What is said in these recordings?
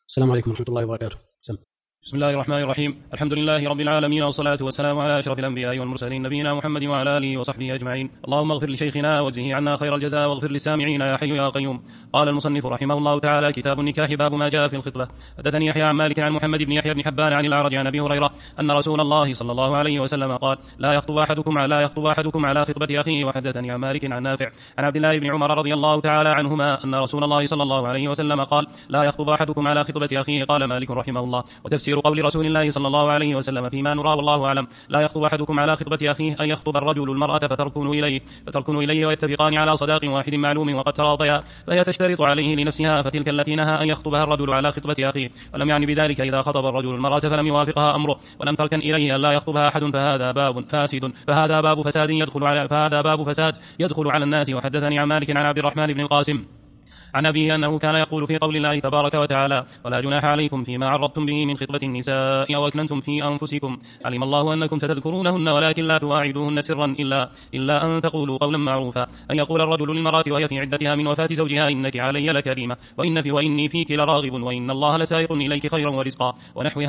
السلام عليكم ورحمة الله وبركاته. بسم الله الرحمن الرحيم. الحمد لله رب العالمين، والصلاة والسلام على أشرف الأنبياء والمرسلين نبينا محمد وعلى آله وصحبه أجمعين. اللهم اغفر لشيخنا واجزه عنا خير الجزاء، واغفر للسامعين يا حي يا قيوم. قال المصنف رحمه الله تعالى: كتاب النكاح، باب ما جاء في الخطبة. حدثني يحيى عن مالك عن محمد بن يحيى بن حبان عن الأعرج عن أبي هريرة أن رسول الله صلى الله عليه وسلم قال: لا يخطب أحدكم على خطبة أخيه. وحدثني عن مالك عن نافع عن عبد الله بن عمر رضي الله تعالى عنهما أن رسول الله صلى الله عليه وسلم قال: لا يخطب أحدكم على خطبة أخيه. قال مالك رحمه الله: وتفسير قول رسول الله صلى الله عليه وسلم فيما نرى والله أعلم: لا يخطب أحدكم على خطبة أخيه، أن يخطب الرجل المرأة فتركن إليه ويتفقان على صداق واحد معلوم وقد تراضيا، فهي تشترط عليه لنفسها، فتلك التي نهى أن يخطبها الرجل على خطبة أخيه. ولم يعني بذلك إذا خطب الرجل المرأة فلم يوافقها أمره ولم تركن إليه أن لا يخطبها أحد، فهذا باب فساد يدخل على الناس. وحدثني عن مالك عن عبد الرحمن بن القاسم عن أبيه أنه كان يقول في قول الله تبارك وتعالى: ولا جناح عليكم فيما عرضتم به من خطبة النساء أو أكننتم في أنفسكم، علم الله أنكم ستذكرونهن ولكن لا تواعدوهن سرا إلا أن تقولوا قولا معروفا. أن يقول الرجل للمرأة وهي في عدتها من وفاة زوجها: إنك علي لكريمة، وإني فيك لراغب، وإن الله لسائق إليك خيرا ورزقا، ونحو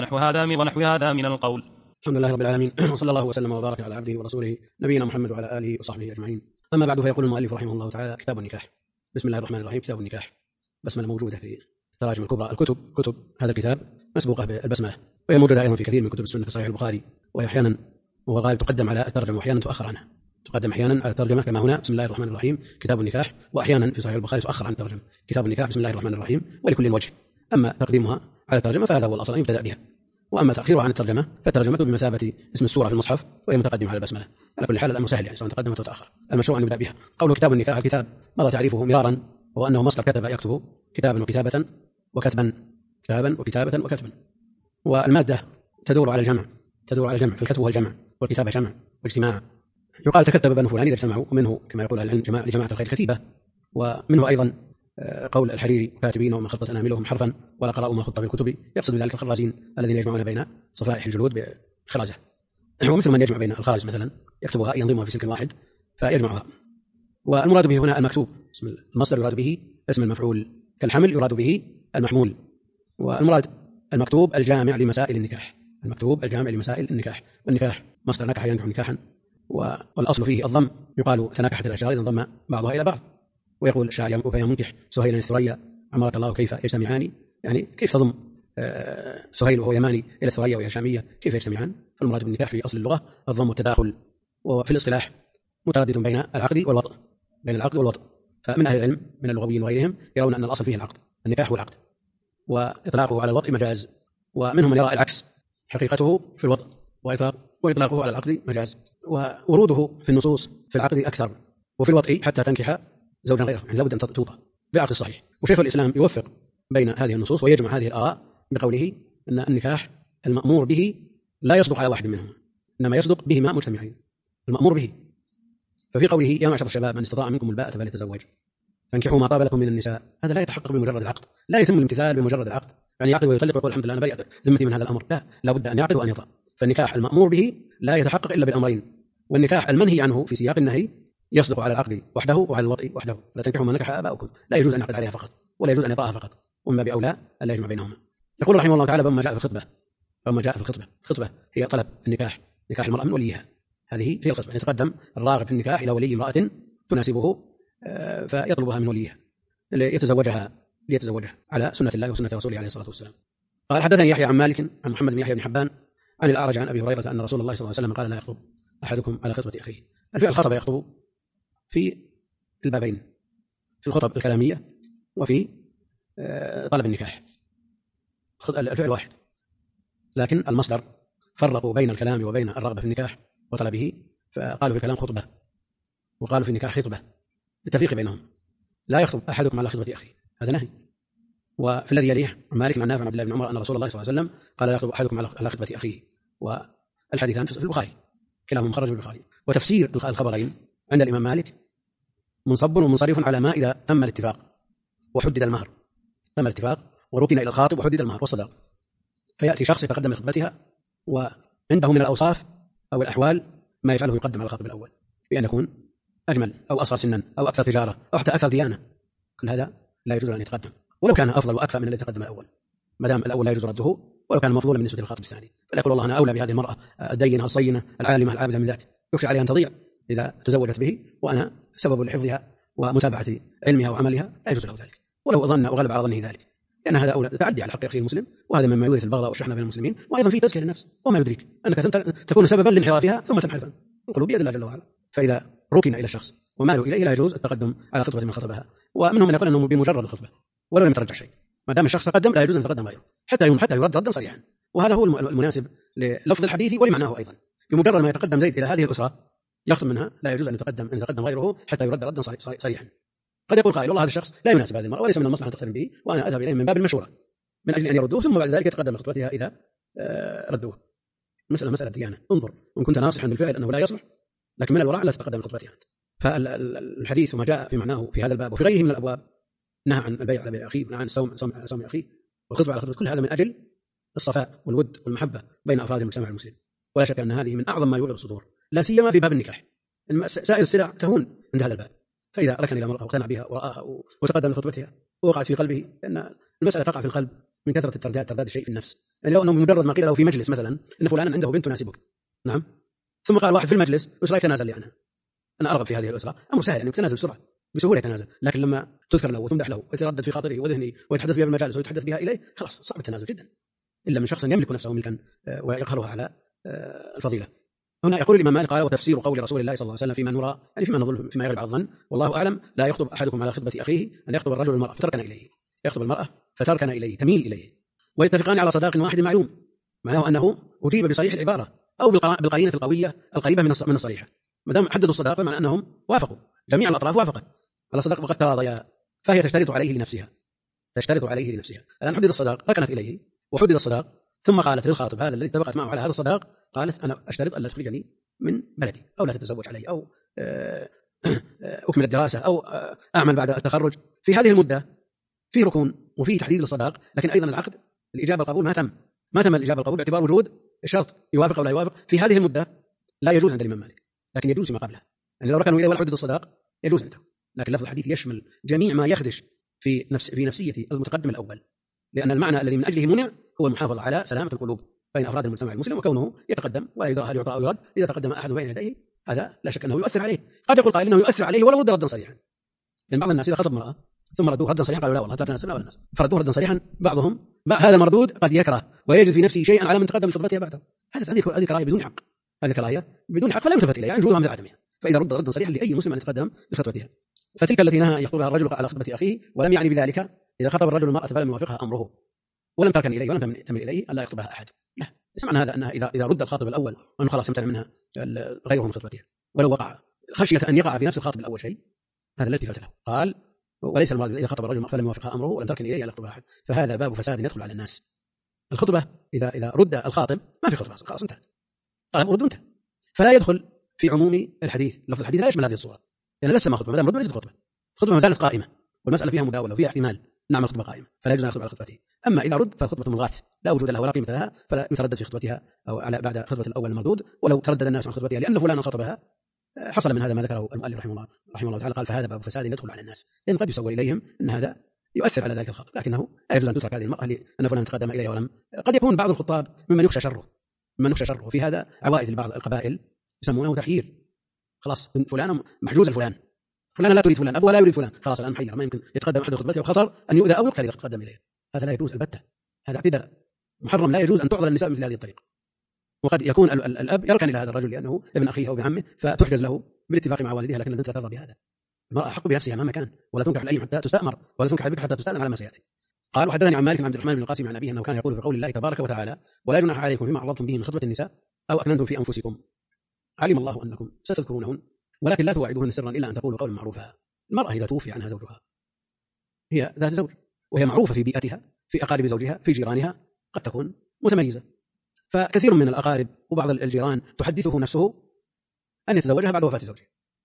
هذا من القول. الحمد لله رب العالمين، وصلى الله وسلم وبارك على عبده ورسوله نبينا محمد وعلى آله وصحبه أجمعين. أما بعد، فيقول المؤلف رحمه الله تعالى: كتاب النكاح. بسم الله الرحمن الرحيم. كتاب النكاح، بسملة موجودة في التراجم الكبرى. كتب هذا الكتاب مسبوقة بالبسملة، وهي موجودة أيضا في كثير من كتب السنة في صحيح البخاري، وهي أحيانا وغالب تقدم على الترجمة وأحيانا تؤخر عنها. تقدم أحيانا على الترجمة كما هنا: بسم الله الرحمن الرحيم كتاب النكاح، وأحيانا في صحيح البخاري تؤخر عن الترجمة: كتاب النكاح بسم الله الرحمن الرحيم، ولكل وجه. أما تقديمها على الترجمة فهذا هو الأصل أن يبتدأ بها، وأما تأخيرها عن الترجمة فالترجمة بمثابة اسم السورة في المصحف، وهي متقدمة على البسملة. على كل حال الأمر سهل، يعني سواء تقدمت أو تأخر، المشروع أن يبدأ بها. قوله كتاب النكاح، الكتاب مضى تعريفه مرارا، وهو أنه مصدر كتب يكتب، كتابا وكتابة وكتبا، كتابا وكتابة وكتبا. والمادة تدور على الجمع، في الكتب والجمع، والكتابة جمع واجتماع. يقال تكتب بنو فلان إذا اجتمعوا، ومنه كما يقول العلم لجماعة الخير كتيبة. ومنه أيضا قول الحريري: كاتبين وما خطت أناملهم حرفا ولا قرأوا ما خط بالكتب. يقصد بذلك الخرازين الذين يجمعون بين صفائح الجلود بخرازة، ومثل من يجمع بين الخرز مثلا يكتبها ينظمها في سلك واحد فيجمعها. والمراد به هنا المكتوب، اسم المصدر يراد به اسم المفعول، كالحمل يراد به المحمول. والمراد المكتوب الجامع لمسائل النكاح، والنكاح مصدر نكح ينكح نكاحا، والأصل فيه الضم. يقال تناكحت الأشجار إذا انضم بعضها إلى بعض. ويقول الشاعر: فيا منكح سهيلا الثريا عمرك الله كيف يجتمعان، يعني كيف تضم سهيل وهو يماني إلى الثريا وهي شامية، كيف يجتمعان؟ فالمراد بالنكاح في أصل اللغة الضم والتداخل، وفي الاصطلاح متردد بين العقد والوطء. فمن أهل العلم من اللغويين وغيرهم يرون أن الأصل فيه العقد، النكاح هو العقد، وإطلاقه على الوطء مجاز. ومنهم من يرى العكس، حقيقته في الوطء وإطلاقه على العقد مجاز. ووروده في النصوص في العقد أكثر، وفي الوطء حتى تنكح زوجا غيره، يعني لابد أن توطى بالعقد الصحيح. وشيخ الإسلام يوفق بين هذه النصوص ويجمع هذه الآراء بقوله أن النكاح المأمور به لا يصدق على واحد منهم، إنما يصدق بهما مجتمعين، المأمور به. ففي قوله: يا معشر الشباب من استطاع منكم الباءة فليتزوج، فانكحوا ما طاب لكم من النساء، هذا لا يتحقق بمجرد العقد، لا يتم الامتثال بمجرد العقد، يعني يعقد ويطلق ويقول الحمد لله أنا بريء ذمتي من هذا الأمر، لا بد أن يعقد وأن يطأ. فالنكاح المأمور به لا يتحقق إلا بالأمرين. والنكاح المنهي عنه في سياق النهي يصدق على العقد وحده وعلى الوطء وحده. لا تنكحوا ما نكح آباؤكم، لا يجوز أن يعقد عليها فقط، ولا يجوز أن يطأها فقط، ومما بأولى ألا يجمع بينهما. يقول رحمه الله تعالى: بما جاء في الخطبة. الخطبة هي طلب النكاح، نكاح المرأة من وليها، هذه هي الخطبة. يتقدم الراغب في النكاح إلى ولي امرأة تناسبه فيطلبها من وليها ليتزوجها على سنة الله وسنة رسوله عليه الصلاة والسلام. قال: حدثني يحيى عن مالك عن محمد بن يحيى بن حبان عن الأعرج عن أبي هريرة أن رسول الله صلى الله عليه وسلم قال: لا يخطب أحدكم على خطبة أخيه. الفعل خطب يخطب في البابين، في الخطب الكلامية وفي طلب النكاح، الفعل واحد، لكن المصدر فرقوا بين الكلام وبين الرغبة في النكاح وطلبه، فقالوا في الكلام خطبة وقالوا في النكاح خطبة، بالتفريق بينهم. لا يخطب أحدكم على خطبة أخيه، هذا نهي. وفي الذي يليه مالك عن نافع عن عبد الله بن عمر أن رسول الله صلى الله عليه وسلم قال: لا يخطب أحدكم على خطبة أخيه. والحديثان في البخاري، كلاهما مخرج في البخاري. وتفسير الخبرين عند الإمام مالك منصب ومنصرف على ما إذا تم الاتفاق وحدد المهر، تم الاتفاق وركن إلى الخاطب وحدد المهر والصداق، فيأتي شخص يتقدم لخطبتها وعنده من الأوصاف أو الأحوال ما يجعله يقدم على الخاطب الأول، بأن يكون أجمل أو أصغر سنا أو أكثر تجارة أو حتى أكثر ديانة. كل هذا لا يجوز أن يتقدم، ولو كان أفضل وأكفأ من الذي تقدم الأول. ما دام الأول لا يجوز رده ولو كان مفضولا بالنسبة للخاطب الثاني، فلا يقول والله أنا أولى بهذه المرأة الدينة الصينة العالمة العابدة من ذاك، يخشى عليها أن تضيع إذا تزوجت به وأنا سبب لحفظها ومتابعة علمها وعملها، لا يجوز له ذلك ولو ظن وغلب على ظنه ذلك، لأن هذا أولى تعدي على حق أخيه المسلم، وهذا مما يورث البغضاء والشحنة بين المسلمين، وأيضا فيه تزكية للنفس، وما يدريك أنك تكون سببا لانحرافها ثم تنحرف. القلوب بيد الله جل وعلا، فإذا ركن إلى الشخص وماله إليه لا يجوز التقدم على خطبة من خطبها، ومنهم من يقول أنه بمجرد الخطبة ولو لم يترجح شيء، ما دام الشخص تقدم لا يجوز أن يتقدم غيره حتى يرد ردا صريحا، وهذا هو المناسب للفظ الحديث ولمعناه أيضا. بمجرد ما يتقدم زيد إلى هذه الأسرة يخطب منها لا يجوز أن يتقدم غيره حتى يرد ردا صريحا. قد يقول قائل والله هذا الشخص لا يناسب هذه المرأة وليس من المصلحة أن تقترن به، وأنا أذهب إليه من باب المشورة من أجل أن يردوه، ثم بعد ذلك يتقدم لخطبتها إذا ردوه. مسألة ديانة، انظر إن كنت ناصحا بالفعل أنه لا يصلح، لكن من الورع لا تتقدم لخطبتها أنت. فالحديث وما جاء في معناه في هذا الباب وفي غيره من الأبواب، نهى عن البيع على بيع أخيه، ونهى عن الصوم على صوم أخيه، والخطبة على خطبة، كل هذا من أجل الصفاء والود والمحبة بين أفراد المجتمع المسلم، ولا شك أن هذه من أعظم ما يولد الصدور، لا سيما في باب النكاح. سائر السلع تهون عند هذا الباب، فإذا ركن إلى امرأة واقتنع بها ورآها وتقدم لخطبتها ووقعت في قلبه، لأن المسألة تقع في القلب من كثرة ترداد الشيء في النفس. يعني لو أنه مجرد ما قيل له في مجلس مثلا إن فلانا عنده بنت تناسبك، نعم، ثم قال واحد في المجلس وش رأيك تنازل لي عنها، أنا أرغب في هذه الأسرة، أمر سهل يعني يتنازل بسرعة بسهولة يتنازل، لكن لما تذكر له وتمدح له ويتردد في خاطره وذهنه ويتحدث بها بالمجالس ويتحدث بها إليه، خلاص صعب التنازل جدا، إلا من شخص يملك نفسه ملكا ويقهرها على الفضيلة. هنا يقول الإمام مالك قال وتفسير قول رسول الله صلى الله عليه وسلم فيما نرى، يعني فيما نظن فيما يغلب على الظن والله أعلم، لا يخطب أحدكم على خطبة أخيه أن يخطب الرجل المرأة فتركن إليه، يخطب المرأة فتركن إليه تميل إليه، ويتفقان على صداق واحد معلوم، معناه أنه أجيب بصريح العبارة أو بالقرينة القوية القريبة من الصريحة، ما دام حددوا الصداق فمعنى أنهم وافقوا، جميع الأطراف وافقت على صداق وقد تراضيا، فهي تشترط عليه لنفسها. الآن حدد الصداق، ركنت إليه وحدد الصداق، ثم قالت للخاطب هذا الذي اتفقت معه على هذا الصداق، قالت أنا أشترط أن لا تخرجني من بلدي، أو لا تتزوج علي، أو أكمل الدراسة، أو أعمل بعد التخرج. في هذه المدة في ركون وفي تحديد للصداق، لكن أيضا العقد الإجابة القبول ما تم الإجابة القبول باعتبار وجود الشرط يوافق أو لا يوافق. في هذه المدة لا يجوز عند الإمام مالك، لكن يجوز فيما قبلها، يعني لو ركنوا إليه ولا حدد الصداق يجوز عنده، لكن لفظ الحديث يشمل جميع ما يخدش في نفسية المتقدم الأول، لأن المعنى الذي من أجله منع هو المحافظة على سلامة القلوب بين أفراد المجتمع المسلم، وكونه يتقدم ولا يدرى هل يعطى أو يرد، إذا تقدم أحد بين يديه هذا لا شك أنه يؤثر عليه. قد يقول قائل أنه يؤثر عليه ولو رد ردا صريحا، لأن بعض الناس إذا خطب امرأة ثم ردوه ردا صريحا قالوا لا والله لا تناسبنا ولا الناس، فردوه ردا صريحا، بعضهم هذا المردود قد يكره ويجد في نفسه شيئا على من تقدم لخطبتها بعده، هذه كراهية بدون حق، هذه كراهية بدون حق فلا يلتفت إليها، يعني وجودها مثل عدمها. فإذا رد ردا صريحا لأي مسلم أن يتقدم لخطبتها. فتلك التي نهى يخطبها الرجل على خطبة أخيه، ولم يعني بذلك إذا خطب الرجل المرأة فلم يوافقها أمره ولم تركن إليه ولم تمل إليه أن لا يخطبها أحد، لا، معنى هذا أنها إذا رد الخاطب الأول وأنه خلاص يمتنع منها غيره من خطبتها، ولو وقع خشية أن يقع في نفس الخاطب الأول شيء، هذا الذي التفات له. قال وليس المراد إذا خطب الرجل فلم يوافقها أمره ولم تركن إليه أن لا يخطبها أحد، فهذا باب فساد يدخل على الناس. الخطبة إذا رد الخاطب ما في خطبة، خلاص انتهى، طلب رد انتهى، فلا يدخل في عموم الحديث، لفظ الحديث لا يشمل هذه الصورة، لأن لسه ما خطبة، ما دام رد ليست خطبة، الخطبة ما زالت قائمة والمسألة فيها مداولة وفيها احتمال نعمل خطبة قائمة، فلا يجوز أن يخطب على خطبته. أما إذا رد فالخطبة ملغاة لا وجود لها ولا قيمة لها، فلا يتردد في خطبتها أو على بعد خطبة الأول المردود، ولو تردد الناس عن خطبتها لأن فلانا خطبها حصل من هذا ما ذكره المؤلف رحمه الله تعالى، قال فهذا باب فساد يدخل على الناس، لأن قد يصور إليهم أن هذا يؤثر على ذلك الخاطب، لكنه لا يجوز أن تترك هذه المرأة لأن فلان تقدم إليها ولم. قد يكون بعض الخطاب ممن يخشى شره، وفي هذا عوائد لبعض القبائل يسمونه تحيير، خلاص فلان محجوز الفلان، فلان لا تريد فلان، أبوها لا يريد فلان، خلاص الآن محير، ما يمكن يتقدم أحد خطبته وخطر أن يؤذى أو يقتل إذا تقدم إليه، هذا لا يجوز البتة، هذا اعتداء محرم، لا يجوز أن تعضل النساء مثل هذه الطريقة. وقد يكون الأب يركن إلى هذا الرجل لأنه ابن أخيه أو ابن عمه فتحجز له بالاتفاق مع والدها، لكن البنت لا ترضى بهذا. المرأة حق بنفسها مهما كان، ولا تنكح الأيم حتى تستأمر، ولا تنكح البكر حتى تستأذن على ما سيأتي. قال وحدثني عن مالك بن عبد الرحمن بن القاسم عن أبيه أنه كان يقول في قول الله تبارك وتعالى ولا جناح عليكم فيما عرضتم به من خطبة النساء أو أكننتم في أنفسكم علم الله أنكم ستذكرونهن ولكن لا تواعدوهن سرا إلا أن تقولوا قولا معروفا. المرأة إذا توفي عنها زوجها هي ذات زوج وهي معروفة في بيئتها، في أقارب زوجها، في جيرانها، قد تكون متميزة، فكثير من الأقارب وبعض الجيران تحدثه نفسه أن يتزوجها بعد وفاة زوجها،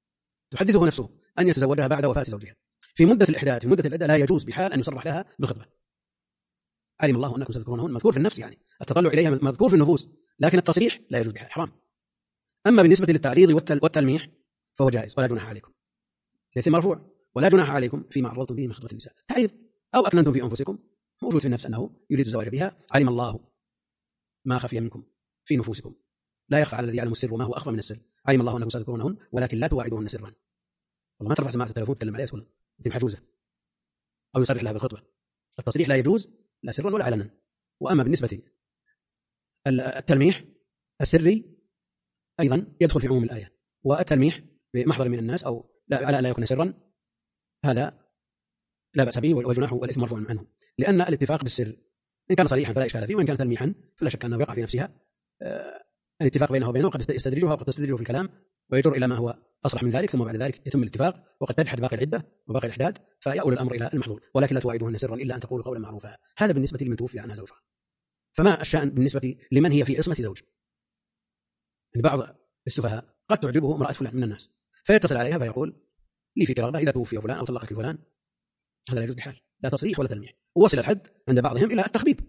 في مدة الإحداث، في مدة العدة لا يجوز بحال أن يصرح لها بالخطبة. علم الله أنكم ستذكرونهن مذكور في النفس، يعني التطلع إليها مذكور في النفوس، لكن التصريح لا يجوز بحال، حرام. أما بالنسبة للتعريض والتلميح فهو جائز، ولا جناح عليكم، ليس مرفوع، ولا جناح عليكم فيما عرضتم به من خطبة النساء، تعريض أو أكننتم في أنفسكم موجود في النفس أنه يريد الزواج بها، علم الله ما خفي منكم في نفوسكم لا يخفى على الذي يعلم السر وما هو أخفى من السر، علم الله أنكم ستذكرونهن ولكن لا تواعدوهن سرا. والله ما ترفع سماعة التلفون تتكلم عليها تقول أنت محجوزة، أو يصرح لها بالخطبة. التصريح لا يجوز لا سرا ولا علنا. وأما بالنسبة التلميح السري أيضا يدخل في عموم الآية، والتلميح بمحضر من الناس أو على لا يكون سرا هذا لا بأس به والجناح والإثم مرفوع عنه، لأن الاتفاق بالسر إن كان صريحا فلا إشكال فيه، وإن كان تلميحا فلا شك أنه يقع في نفسها الاتفاق بينه وبينه قد يستدرجها وقد تستدرجه في الكلام ويجر إلى ما هو أصلح من ذلك، ثم بعد ذلك يتم الاتفاق وقد تجحد باقي العدة وباقي الإحداد فيؤول الأمر إلى المحظور، ولكن لا تواعدوهن سرا إلا أن تقولوا قولا معروفا. هذا بالنسبة لمن توفي عنها زوجها. فما الشأن بالنسبة لمن هي في عصمة زوج؟ بعض السفهاء قد تعجبه امرأة فلان من الناس فيتصل عليها فيقول لي فيك رغبة إذا توفي فلان أو طلقك فلان. هذا لا يجوز بحال، لا تصريح ولا تلميح. ووصل الحد عند بعضهم إلى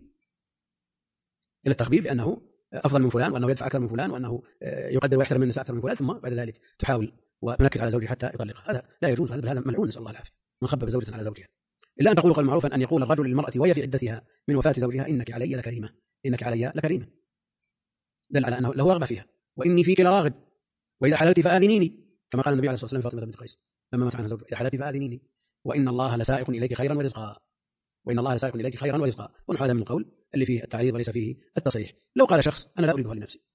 التخبيب لأنه أفضل من فلان وأنه يدفع أكثر من فلان وأنه يقدر ويحترم النساء أكثر من فلان، ثم بعد ذلك تحاول وتنكد على زوجها حتى يطلقها. هذا لا يجوز، هذا ملعون نسأل الله العافية. من خبب زوجة على زوجها إلا أن تقول قول معروفا، أن يقول الرجل للمرأة وهي في عدتها من وفاة زوجها إنك علي لكريمة، إنك علي لكريمة، دل على أنه له رغبة فيها، وإني فيك لراغب، وإذا حللت فآذنيني، كما قال النبي عليه الصلاة والسلام لفاطمة بنت قيس لما مات عنها زوجها، إذا حللت فآذنيني وإن الله لسائق إليك خيرا ورزقا، وإن الله لسائق إليك خيرا ورزقا. ونحو هذا من القول اللي فيه التعريض وليس فيه التصريح. لو قال شخص أنا لا أريدها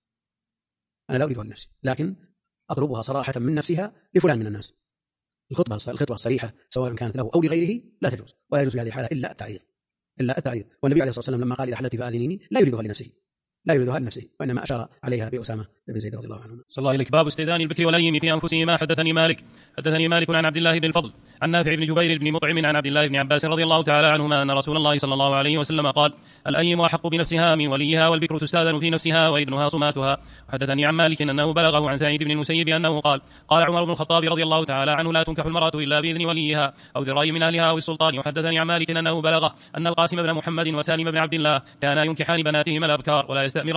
لنفسي لكن أطلبها صراحة من نفسها لفلان من الناس، الخطبة الصريحة سواء كانت له أو لغيره لا تجوز، ولا يجوز في هذه الحالة إلا التعريض. والنبي عليه الصلاة والسلام لما قال إذا حللت فآذنيني لا يريدها لنفسه وإنما أشار عليها بأسامة بن زيد رضي الله عنه. صلى الله عليك. باب استئذان البكر والأيم في أنفسهما. حدثني مالك عن عبد الله بن الفضل عن نافع بن جبير بن مطعم عن عبد الله بن عباس رضي الله تعالى عنهما أن رسول الله صلى الله عليه وسلم قال الأيم أحق بنفسها من وليها، والبكر تستأذن في نفسها وإذنها صماتها. وحدثني عن مالك أنه بلغه عن سعيد بن المسيب أنه قال عمر بن الخطاب رضي الله تعالى عنه لا تنكح المرأة إلا بإذن وليها أو ذي من أهلها أو السلطان. وحدثني عن مالك أنه بلغه أن القاسم بن محمد وسالم بن عبد الله كانا ينكحان بناتهما الأبكار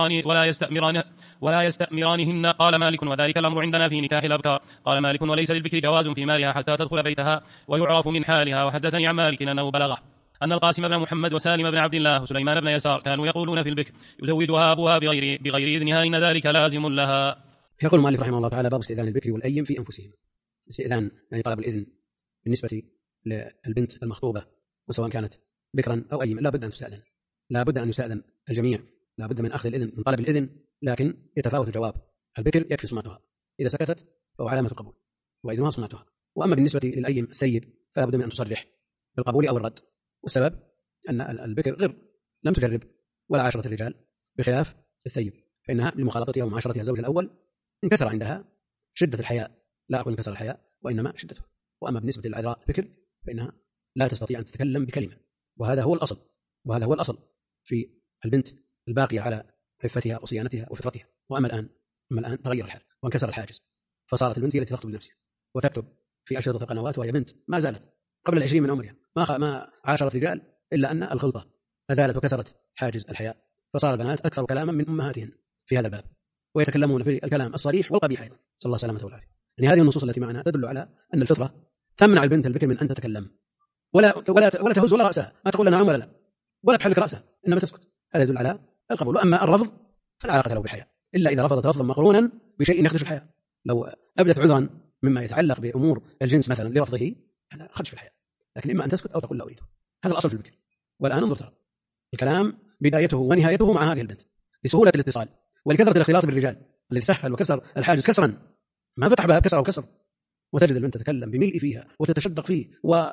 ولا يستأمرانهن. قال مالك وذلك الأمر عندنا في نكاح الأبكار. قال مالك وليس للبكر جواز في مالها حتى تدخل بيتها ويعرف من حالها. وحدثني عن مالك أنه بلغه أن القاسم بن محمد وسالم بن عبد الله وسليمان بن يسار كانوا يقولون في البكر يزودها أبوها بغير إذنها إن ذلك لازم لها. يقول مالك رحمه الله تعالى باب استئذان البكر والأيم في أنفسهم. الاستئذان يعني طلب الإذن بالنسبة للبنت المخطوبة وسواء كانت بكرا أو أيم لا بد أن يستأذن الجميع، لا بد من أخذ الإذن من طلب الإذن، لكن يتفاوت الجواب. البكر يكفي صماتها، إذا سكتت فهو علامة القبول وإذنها صماتها. وأما بالنسبة للأيم الثيب فلا بد من أن تصرح بالقبول أو الرد، والسبب أن البكر غير لم تجرب ولا عاشرة الرجال بخلاف الثيب، فإنها لمخالطتها ومعاشرتها الزوج الأول انكسر عندها شدة الحياء، لا أقول انكسر الحياء وإنما شدته. وأما بالنسبة للعذراء بكر فإنها لا تستطيع أن تتكلم بكلمة، وهذا هو الأصل في البنت الباقية على عفتها وصيانتها وفطرتها. وأما الآن تغير الحال وانكسر الحاجز، فصارت البنت هي التي تخطب بنفسها وتكتب في أشرطة القنوات وهي بنت ما زالت قبل 20 من عمرها ما عاشرت رجال، إلا أن الخلطة أزالت وكسرت حاجز الحياء، فصار البنات أكثر كلاما من أمهاتهن في هذا الباب، ويتكلمون في الكلام الصريح والقبيح أيضا، صلى الله سلامة والعافية. يعني هذه النصوص التي معنا تدل على أن الفطرة تمنع البنت البكر من أن تتكلم ولا تهز ولا رأسها، ما تقول لنا ولا لا ولا تحرك رأسها، إنما تسكت. هذا يدل على القبول. وأما الرفض فلا علاقة له بالحياء إلا إذا رفضت رفضا مقرونا بشيء يخدش الحياء. لو أبدت عذرا مما يتعلق بأمور الجنس مثلا لرفضه هذا خدش في الحياء، لكن إما أن تسكت أو تقول لا أريده. هذا الأصل في البكر. والآن انظر ترى الكلام بدايته ونهايته مع هذه البنت لسهولة الاتصال ولكثرة الاختلاط بالرجال الذي سهل وكسر الحاجز كسرا، ما فتح باب كسر وتجد البنت تتكلم بملء فيها وتتشدق فيه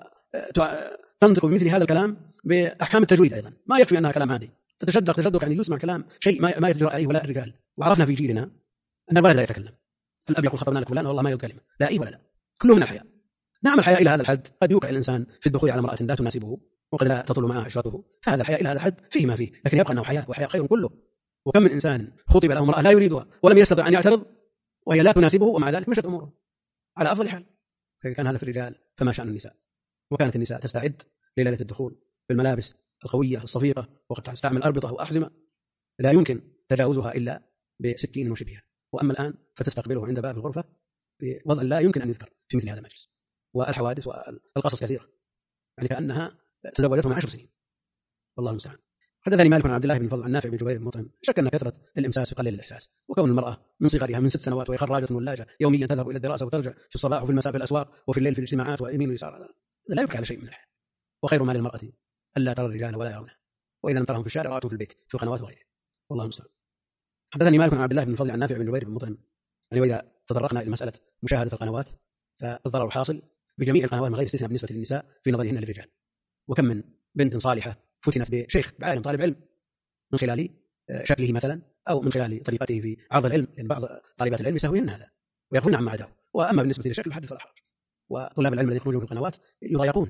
وتنطق بمثل هذا الكلام بأحكام التجويد أيضا. ما يكفي أنها كلام عادي، تتشدق يعني يسمع كلام شيء ما يجرى عليه ولا الرجال. وعرفنا في جيلنا أن الولد لا يتكلم، الأب يقول خطبنا لك فلان والله ما يرد كلمة، لا إيه ولا لا، كله من الحياء. نعم الحياء إلى هذا الحد قد يوقع الإنسان في الدخول على امرأة لا تناسبه وقد لا تطول معها عشرته، فهذا الحياء إلى هذا الحد فيه ما فيه، لكن يبقى أنه حياء، وحياء خير كله. وكم من إنسان خطب له امرأة لا يريدها ولم يستطع أن يعترض وهي لا تناسبه ومع ذلك مشت أموره على أفضل حال. فكان هذا في الرجال فما شأن النساء. وكانت النساء تستعد لليلة الدخول بالملابس القوية الصفيقة، وقد تستعمل أربطة وأحزمة لا يمكن تجاوزها إلا بسكين وشبهها. وأما الآن فتستقبله عند باب الغرفة بوضع لا يمكن أن يذكر في مثل هذا المجلس. والحوادث والقصص كثيرة، يعني كأنها تزوجته من 10 سنين والله المستعان. حدثني مالك عن عبد الله بن فضل عن نافع بن جبير بن مطعم شك أن كثرة الإمساس يقلل الإحساس، وكون المرأة من صغرها من 6 سنوات وهي خراجة ولاجة يوميا تذهب إلى الدراسة وترجع في الصباح وفي المساء في الأسواق وفي الليل في الاجتماعات ويمين ويسار، هذا لا يبكي على شيء من الحياة. وخير ما للمرأة ألا ترى الرجال ولا يرونه، وإذا لم ترهم في الشارع رأتهم في البيت في القنوات وغيره، والله المستعان. حدثني مالك عن عبد الله بن فضل عن نافع بن جبير بن مطعم يعني وإذا تطرقنا إلى مسألة مشاهدة القنوات فالضرر حاصل بجميع القنوات من غير استثناء بالنسبة للنساء في نظرهن للرجال. وكم من بنت صالحة فتنت بشيخ بعالم طالب علم من خلال شكله مثلا أو من خلال طريقته في عرض العلم، لأن بعض طالبات العلم يسهوين هذا ويغفلن عما عداه. وأما بالنسبة للشكل حدث ولا حرج، وطلاب العلم الذين يخرجون في القنوات يضايقون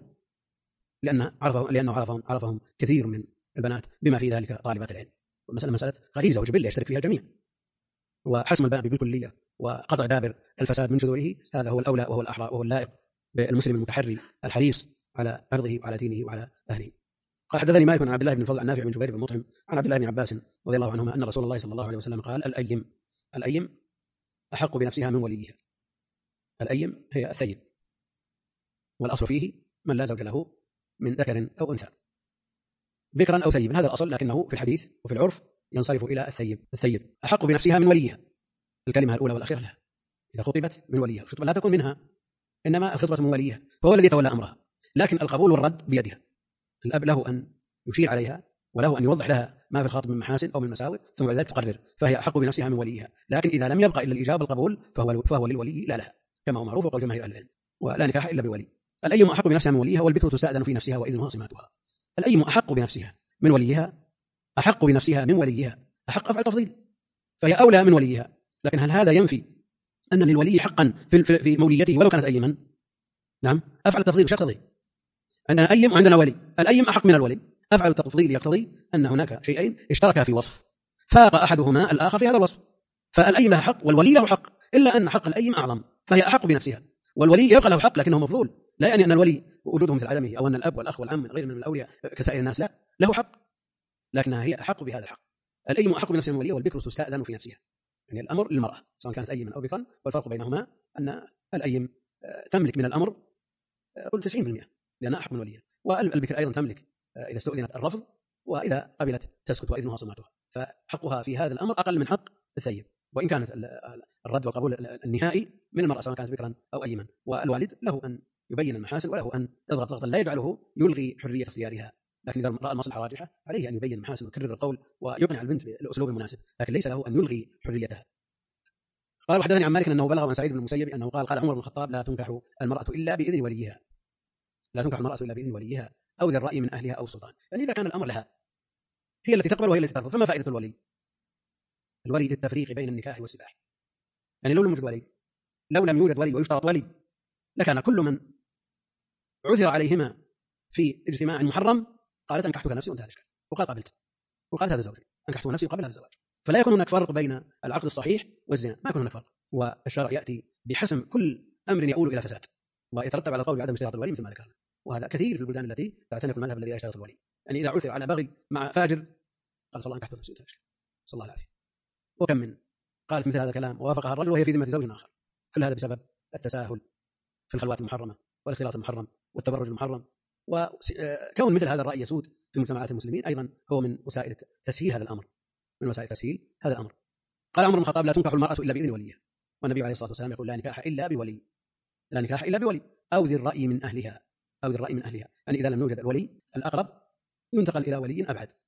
لأنه عرفهم كثير من البنات بما في ذلك طالبات العلم. والمسألة مسألة غريزة وجبلة يشترك فيها الجميع، وحسم الباب بالكلية وقطع دابر الفساد من جذوره هذا هو الأولى وهو الأحرى وهو اللائق بالمسلم المتحري الحريص على أرضه وعلى دينه وعلى أهله. قال حدثني مالك عن عبد الله بن فضل عن نافع بن جبير بن مطعم عن عبد الله بن عباس رضي الله عنهما أن رسول الله صلى الله عليه وسلم قال الأيم أحق بنفسها من وليها. الأيم هي الثيب، والأصل فيه من لا زوج له من ذكر أو أنثى بكرا أو ثيب، هذا الأصل، لكنه في الحديث وفي العرف ينصرف إلى الثيب أحق بنفسها من وليها، الكلمة الأولى والأخيرة لها إذا خطبت من وليها، الخطبة لا تكون منها إنما الخطبة من وليها، فهو الذي تولى أمرها، لكن القبول والرد بيدها. الأب له أن يشير عليها وله أن يوضح لها ما في الخاطب من محاسن أو من مساوئ ثم بعد ذلك تقرر، فهي أحق بنفسها من وليها. لكن إذا لم يبقى إلا الإجابة والقبول فهو للولي لا لها، كما هو معروف وقول جماهير أهل العلم، ولا نكاح إلا بولي. الأيم أحق بنفسها من وليها، والبكر تستأذن في نفسها وإذنها صماتها. الأيم أحق بنفسها من وليها، أحق بنفسها من وليها، أحق أفعل تفضيل، فهي أولى من وليها. لكن هل هذا ينفي أن للولي حقا في موليته ولو كانت أيما؟ نعم، أفعل التفضيل بشرط تفضيل. عندنا أيم وعندنا ولي، الأيم أحق من الولي. أفعل التفضيل يقتضي أن هناك شيئين اشتركا في وصف فاق أحدهما الآخر في هذا الوصف، فالأيم له حق والولي له حق، إلا أن حق الأيم أعظم فهي أحق بنفسها، والولي يبقى له حق لكنه مفضول، لا يعني أن الولي وجوده مثل عدمه أو أن الأب والأخ والعم غير من الأولياء كسائر الناس، لا، له حق لكنها هي أحق بهذا الحق. الأيم أحق بنفسها من الولي، والبكر تستأذن في نفسها، يعني الأمر للمرأة سواء كانت أيما أو بكرا، والفرق بينهما أن الأيم تملك من الأمر قل 90% لأنها أحق من وليها، والبكر أيضا تملك إذا استؤذنت الرفض، وإذا قبلت تسكت وإذنها صماتها، فحقها في هذا الأمر أقل من حق الثيب، وإن كانت الرد والقبول النهائي من المرأة سواء كانت بكرا أو أيما. والوالد له أن يبين المحاسن وله أن يضغط ضغطا لا يجعله يلغي حرية اختيارها، لكن إذا رأى المصلحة راجحة عليه أن يبين المحاسن ويكرر القول ويقنع البنت بالأسلوب المناسب، لكن ليس له أن يلغي حريتها. قال وحدثني عن مالك أنه بلغ عن سعيد بن المسيب أنه قال عمر بن الخطاب لا تنكح المرأة إلا بإذن وليها، لا تنكح المرأة إلا بإذن وليها أو ذي الرأي من أهلها أو السلطان. يعني إذا كان الأمر لها هي التي تقبل وهي التي ترفض فما فائدة الولي؟ الولي للتفريق بين النكاح والسباح، يعني لو لم يوجد ولي ويشترط ولي لكان كل من عثر عليهما في اجتماع محرم قالت أنكحتك نفسي وانتهى الإشكال، وقال قبلت، وقالت هذا زوجي أنكحته نفسي وقبل هذا الزواج، فلا يكون هناك فرق بين العقد الصحيح والزنا، ما يكون هناك فرق. والشرع يأتي بحسم كل أمر يؤول إلى فساد ويترتب على القول بعدم اشتراط الولي مثل ما ذكرنا، وهذا كثير في البلدان التي تعتنق المذهب الذي لا يشترط الولي. يعني إذا عثر على بغي مع فاجر قال صلى الله أنكحته نفسي وانتهى الإشكال، صلى الله العافية. وكم من قالت مثل هذا الكلام ووافقها الرجل وهي في ذمة زوج آخر، كل هذا بسبب التساهل في الخلوات المحرمة والاختلاط المحرم والتبرج المحرم. وكون مثل هذا الرأي يسود في مجتمعات المسلمين أيضا هو من وسائل تسهيل هذا الأمر، من وسائل تسهيل هذا الأمر. قال عمر بن الخطاب لا تنكح المرأة إلا بإذن وليها، والنبي عليه الصلاة والسلام يقول لا نكاح إلا بولي، لا نكاح إلا بولي أو ذي الرأي من أهلها، أو ذي الرأي من أهلها. يعني إذا لم يوجد الولي الأقرب ينتقل إلى ولي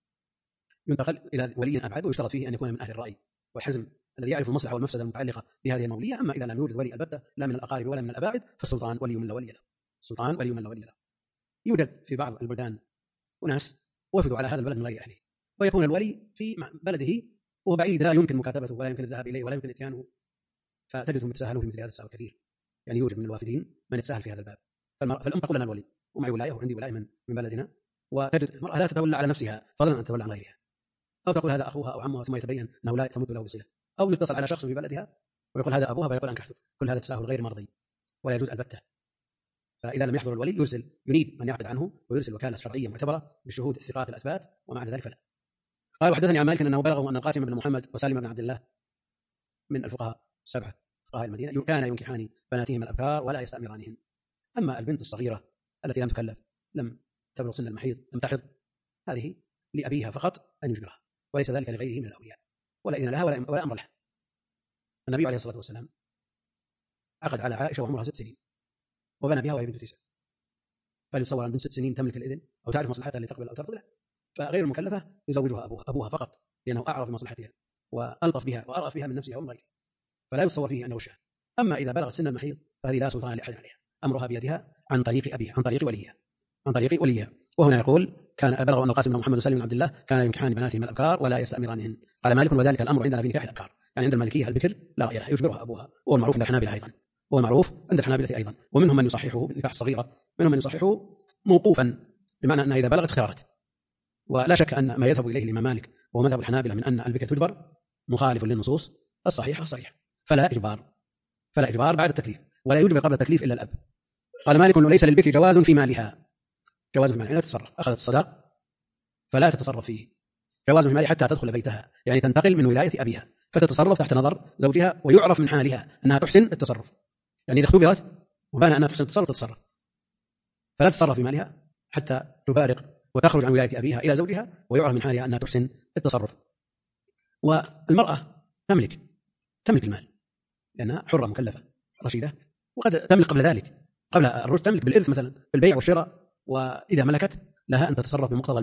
أبعد، ويشترط فيه أن يكون من أهل الرأي والحزم الذي يعرف المصلحة والمفسدة المتعلقة بهذه المولية. أما إذا لم يوجد ولي البتة لا من الأقارب ولا من الأباعد فالسلطان ولي من لا ولي له، السلطان ولي من لا ولي له. يوجد في بعض البلدان وناس وفدوا على هذا البلد من غير أهله، ويكون الولي في بلده وهو بعيد لا يمكن مكاتبته ولا يمكن الذهاب إليه ولا يمكن إتيانه، فتجدهم يتساهلون في مثل هذا السؤال كثير. يعني يوجد من الوافدين من يتساهل في هذا الباب، فالأم تقول لنا الولي ومعي ولاية وعندي ولاية من بلدنا، وتجد المرأة لا تتولى على نفسها فضلا أن تتولى عن غيرها، أو تقول هذا أخوها أو عمها ثم يتبين أنه لا تمد له بصلة، أو يتصل على شخص في بلدها ويقول هذا أبوها فيقول أنكحته. كل هذا تساهل غير مرضي ولا يجوز البتة. فإذا لم يحضر الولي يرسل ينيب من يعقد عنه ويرسل وكالة شرعية معتبرة بالشهود الثقات الأثبات، ومع ذلك فلا. قال وحدثني عن مالك أنه بلغه أن القاسم بن محمد وسالم بن عبد الله من الفقهاء السبعة فقهاء المدينة كان ينكحان بناتهم الأبكار ولا يستأمرانهن. أما البنت الصغيرة التي لم تكلف لم تبلغ سن المحيض لم تحض هذه لأبيها فقط أن يجبرها، وليس ذلك لغيره من الأولياء، ولا إذن لها ولا أمر لها. النبي عليه الصلاة والسلام عقد على عائشة وعمرها 6 سنين وبنى بها وهي بنت 9، فليتصور أن بنت 6 سنين تملك الإذن أو تعرف مصلحتها اللي تقبل أو ترفض له، فغير المكلفة يزوجها أبوها فقط، لأنه أعرف بمصلحتها وألطف بها وأرأف بها من نفسها ومن غيرها، فلا يتصور فيه أنه وشها. أما إذا بلغت سن المحيض فهذه لا سلطان لأحد عليها، أمرها بيدها عن طريق أبيها، عن طريق وليها. وهنا يقول كان بلغ أن القاسم بن محمد وسالم بن عبد الله كان ينكحان بناتهم الأبكار ولا يستأمرانهن. قال مالك وذلك الأمر عندنا في نكاح الأبكار، يعني عند المالكية البكر لا رأي لها يجبرها أبوها، وهو المعروف عند الحنابلة أيضا، ومنهم من يصححه بالنكاح الصغيرة، منهم من يصححه موقوفا، بمعنى أنها إذا بلغت اختارت. ولا شك أن ما يذهب إليه الإمام مالك وهو مذهب الحنابلة من أن البكر تجبر مخالف للنصوص الصحيحة، فلا إجبار بعد التكليف، ولا يجبر قبل التكليف إلا الأب. قال مالك ليس للبكر جواز في مالها، لا تتصرف، أخذت الصداق فلا تتصرف فيه، جواز في مالها حتى تدخل بيتها، يعني تنتقل من ولاية أبيها فتتصرف تحت نظر زوجها، ويعرف من حالها أنها تحسن التصرف، يعني إذا اختبرت وبان أنها تحسن التصرف تتصرف، فلا تتصرف في مالها حتى تفارق وتخرج عن ولاية أبيها إلى زوجها، ويعرف من حالها أنها تحسن التصرف. والمرأة تملك المال لأنها حرة مكلفة رشيدة، وقد تملك قبل ذلك، قبل الرشد تملك بالإرث مثلا في البيع والشراء، وإذا ملكت لها أن تتصرف بمقتضى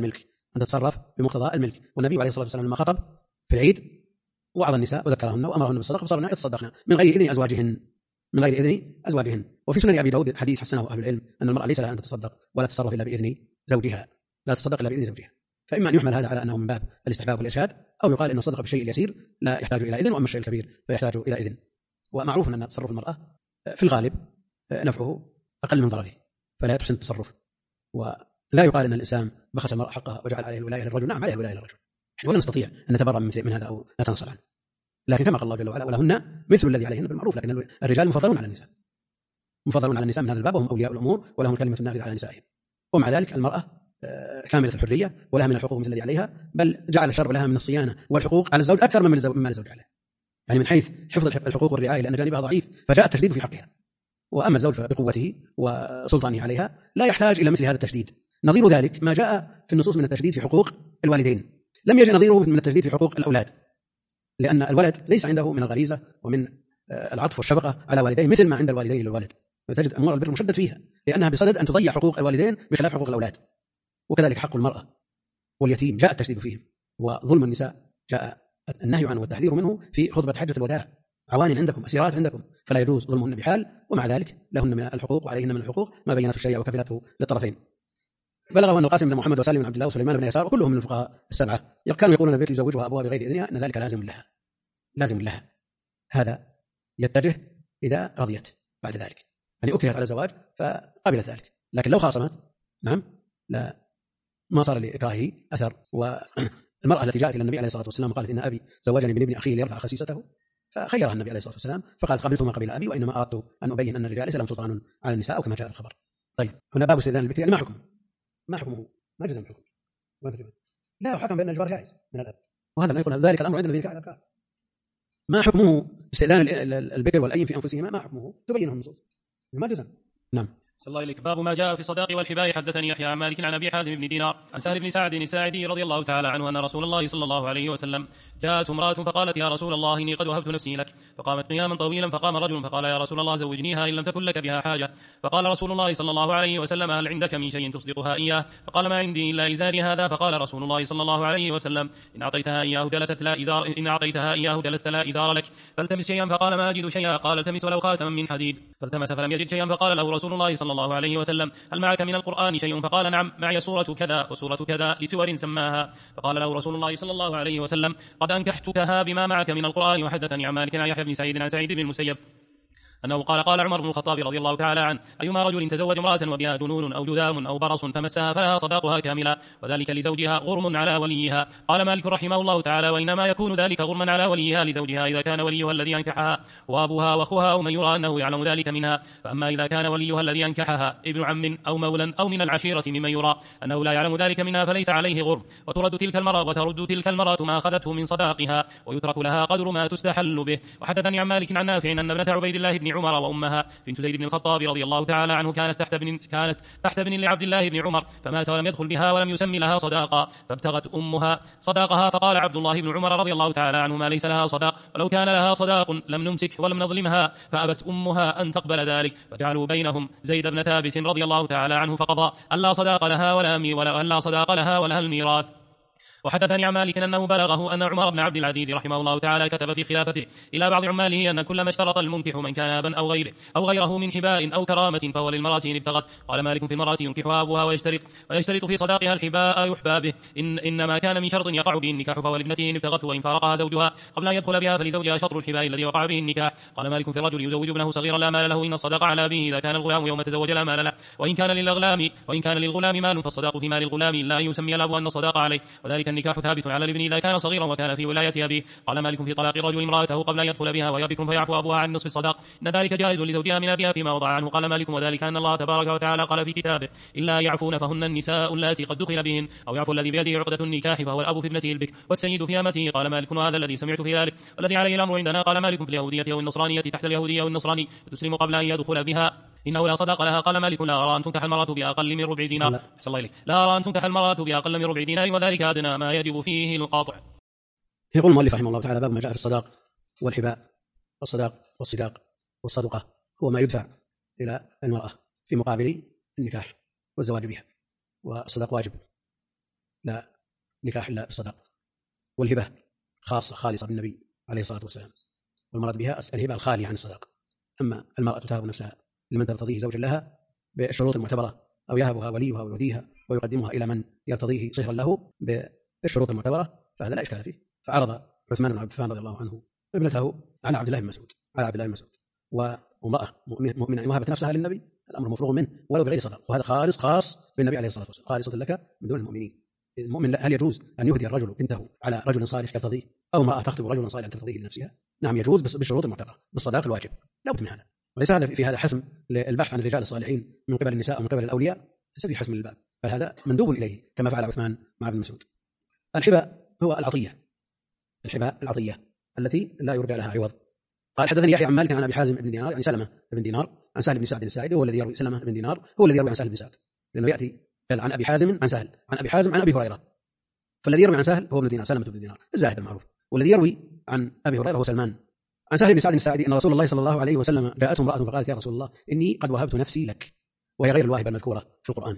الملك. والنبي عليه الصلاة والسلام لما خطب في العيد وعظ النساء وذكرهن وأمرهن بالصدقة فصارن يتصدقن من غير إذن أزواجهن. وفي سنن أبي داود حديث حسنه أهل العلم أن المرأة ليس لها أن تتصدق ولا تتصرف إلا بإذن زوجها، فإما أن يحمل هذا على أنه من باب الاستحباب والإرشاد، أو يقال إن الصدقة بالشيء اليسير لا يحتاج إلى إذن، وأما الشيء الكبير فيحتاج إلى إذن. ومعروف أن تصرف المرأة في الغالب نفعه أقل من ضرره، فلا تحسن التصرف. ولا يقال أن الإنسان بخس المرأة حقها وجعل عليه الولاية للرجل، نعم عليه الولاية للرجل، ولا نستطيع أن نتبرأ من هذا أو نتنصل عنه، لكن كما قال الله جل وعلا ولهن مثل الذي عليهن بالمعروف، لكن الرجال مفضلون على النساء من هذا الباب، وهم أولياء الأمور ولهم كلمة النافذة على نسائهم. ومع ذلك المرأة كاملة الحرية ولها من الحقوق مثل الذي عليها، بل جعل الشرع لها من الصيانة والحقوق على الزوج أكثر مما للزوج عليه، يعني من حيث حفظ الحقوق والرعاية لأن جانبها ضعيف فجاء التشديد في حقها. وأما الزوج بقوته وسلطانه عليها لا يحتاج إلى مثل هذا التشديد. نظير ذلك ما جاء في النصوص من التشديد في حقوق الوالدين، لم يجد نظيره من التشديد في حقوق الأولاد، لأن الولد ليس عنده من الغريزة ومن العطف والشفقة على والديه مثل ما عند الوالدين للولد، فتجد أمور البر مشدد فيها لأنها بصدد أن تضيع حقوق الوالدين بخلاف حقوق الأولاد. وكذلك حق المرأة واليتيم جاء التشديد فيهم، وظلم النساء جاء النهي عنه والتحذير منه في خطبة حجة الوداع، عوان عندكم أسيرات عندكم فلا يجوز ظلمهن بحال، ومع ذلك لهن من الحقوق وعليهن من الحقوق ما بينت الشيء وكفلته للطرفين. بلغه أن القاسم بن محمد وسالم بن عبد الله وسليمان بن يسار وكلهم من الفقهاء السبعة كانوا يقولون البكر يزوجها أبوها بغير إذنها أن ذلك لازم لها. هذا يتجه إذا رضيت بعد ذلك، يعني أكرهت على الزواج فقبلت ذلك، لكن لو خاصمت نعم لا ما صار لإكراهه أثر. والمرأة التي جاءت إلى النبي عليه الصلاة والسلام وقالت إن أبي زوجني من ابن أخي ليرفع خسيسته، فخيرها النبي عليه الصلاة والسلام فقالت قبلت ما قبل أبي، وإنما أردت أن أبين أن الرجال ليس لهم سلطان على النساء أو كما جاء في الخبر. طيب هنا باب استئذان البكر، يعني ما حكمه ما جزم حكم لا حكم بأن الإجبار جائز من الأب، وهذا لا يقول ذلك الأمر عندنا في نكاح الأبكار. ما حكمه استئذان البكر والأيم في أنفسهما، ما حكمه تبينه النصوص ما جزم. نعم. صلى الله إليك. باب ما جاء في الصداق والحباء. حدثني يحيى عن مالك عن أبي حازم بن دينار عن سهل بن سعد الساعدي رضي الله تعالى عنه أن رسول الله صلى الله عليه وسلم جاءت امرأة فقالت يا رسول الله إني قد وهبت نفسي لك، فقامت قياما طويلا، فقام رجل فقال يا رسول الله زوجنيها إن لم تكن لك بها حاجة، فقال رسول الله صلى الله عليه وسلم هل عندك من شيء تصدقها إياه؟ فقال ما عندي إلا إزاري هذا، فقال رسول الله صلى الله عليه وسلم إن أعطيتها إياه جلست لا إزار لك، فالتمس شيئا، فقال ما أجد شيئا، قال التمس ولو خاتما من حديد، فالتمس فلم يجد شيئا، فقال له رسول الله صلى الله عليه وسلم هل معك من القرآن شيء؟ فقال نعم معي سورة كذا وسورة كذا لسور سماها، فقال له رسول الله صلى الله عليه وسلم قد أنكحتكها بما معك من القرآن. وحدثني عن مالك عن يحيى بن سعيد عن سعيد بن المسيب أنه قال عمر بن الخطاب رضي الله تعالى عنه أيما رجل تزوج امرأة وبها جنون أو جذام أو برص فمسها فلها صداقها كاملا، وذلك لزوجها غرم على وليها. قال مالك رحمه الله تعالى وإنما يكون ذلك غرما على وليها لزوجها إذا كان وليها الذي أنكحها وأبوها وأخوها أو من يرى أنه يعلم ذلك منها، فأما إذا كان وليها الذي أنكحها ابن عم أو مولا أو من العشيرة ممن يرى أنه لا يعلم ذلك منها فليس عليه غرم، وترد تلك المرأة ما أخذته من صداقها ويترك لها قدر ما تستحل به. وحدثني عن مالك عن نافع أن ابنة عبيد الله بن بن عمر وأمها بنت زيد بن الخطاب رضي الله تعالى عنه كانت تحت ابن لعبد الله بن عمر، فمات ولم يدخل بها ولم يسمي لها صداقا، فابتغت أمها صداقها، فقال عبد الله بن عمر رضي الله تعالى عنهما: ليس لها صداق، ولو كان لها صداق لم نمسك ولم نظلمها، فأبت أمها أن تقبل ذلك، فجعلوا بينهم زيد بن ثابت رضي الله تعالى عنه، فقضى أن لا صداق لها ولا الميراث. وحدثني عن مالك أنه بلغه أن عمر بن عبد العزيز رحمه الله تعالى كتب في خلافته إلى بعض عماله أن كل ما اشترط المنكح من كان أبا أو غيره من حباء أو كرامة فهو للمرأة إن ابتغت. قال مالك: في المرأة ينكحها أبوها ويشترط في صداقها الحباء يحبى به، إنما كان من شرط يقع به النكاح فهو لابنته إن ابتغته، وإن فارقها زوجها قبل أن يدخل بها فلزوجها شطر الحباء الذي وقع به النكاح. قال مالك: في الرجل يزوج ابنه صغيرا لا مال له إن الصداق على أبيه إذا كان الغلام يوم تزوج لا مال له، وإن كان للغلام مال فالصداق في مال الغلام إلا أن يسمي الأب أن الصداق عليه، وذلك النكاح ثابت على الابن إذا كان صغيرا وكان في ولاية أبيه. قال مالك: في طلاق الرجل امرأته قبل أن يدخل بها وهي بكر فيعفو أبوها عن نصف الصداق إن ذلك جائز لزوجها من أبيها فيما وضع عنه. قال مالك: وذلك أن الله تبارك وتعالى قال في كتابه: إلا يعفون فهن النساء اللاتي قد دخل بهن، أو يعفو الذي بيده عقدة النكاح فهو الأب في ابنته البكر والسيد في أمته. قال مالك: وهذا الذي سمعت في ذلك والذي عليه الأمر عندنا. قال مالك: في اليهودية أو النصرانية تحت اليهودية أو النصراني تسلم قبل أن يدخل بها إنه لا صداق لها. قال مالك: لا أرى أن تنكح المرأة بأقل من ربع دينار. لا أرى أن تنكح المرأة بأقل من ربع دينار، وذلك أدنى ما يجب فيه القاطع. يقول المؤلف رحمه الله تعالى: باب ما جاء في الصداق والحباء. والصداق والصداق والصدقة هو ما يدفع إلى المرأة في مقابل النكاح والزواج بها، والصداق واجب، لا نكاح إلا بالصداق. والهبة خالصة بالنبي عليه الصلاة والسلام، والمراد بها الهبة الخالية عن الصداق. أما المرأة تهب نفسها لمن ترتضيه زوجا لها بالشروط المعتبرة، أو يهبها وليها ويوديها ويقدمها إلى من يرتضيه صهرا له بالشروط المعتبرة، فهذا لا إشكال فيه. فعرض عثمان بن عفان رضي الله عنه ابنته على عبد الله بن مسعود، وامرأة مؤمنة وهبت نفسها للنبي، الأمر مفروغ منه ولو بغير صداق، وهذا خاص بالنبي عليه الصلاة والسلام، خالصة لك من دون المؤمنين. المؤمن هل يجوز أن يهدي الرجل بنته على رجل صالح يرتضيه، أو امرأة تخطب رجلا صالحا ترتضيه لنفسها؟ نعم يجوز، بس بالشروط المعتبرة، بالصداق الواجب، لا بد من هذا. وليس هذا في هذا حسم للبحث عن الرجال الصالحين من قبل النساء أو من قبل الأولياء، ليس في حسم للباب، بل هذا مندوب إليه كما فعل عثمان مع ابن مسعود. الحباء هو الحباء العطية التي لا يرجى لها عوض. قال: حدثني يحيى عن مالك عن أبي حازم بن دينار، يعني سلمة بن دينار، عن سهل بن سعد الساعدي، هو الذي يروي سلمة بن دينار هو الذي يروي عن سهل بن سعد، لأنه يأتي عن أبي حازم عن سهل، عن أبي حازم عن أبي هريرة، فالذي يروي عن سهل هو ابن دينار، سلمة بن دينار الزاهد المعروف، والذي يروي عن أبي هريرة هو سلمان. عن سهل بن سعد الساعدي أن رسول الله صلى الله عليه وسلم جاءته امرأة فقالت: يا رسول الله إني قد وهبت نفسي لك، وهي غير الواهبة المذكورة في القرآن.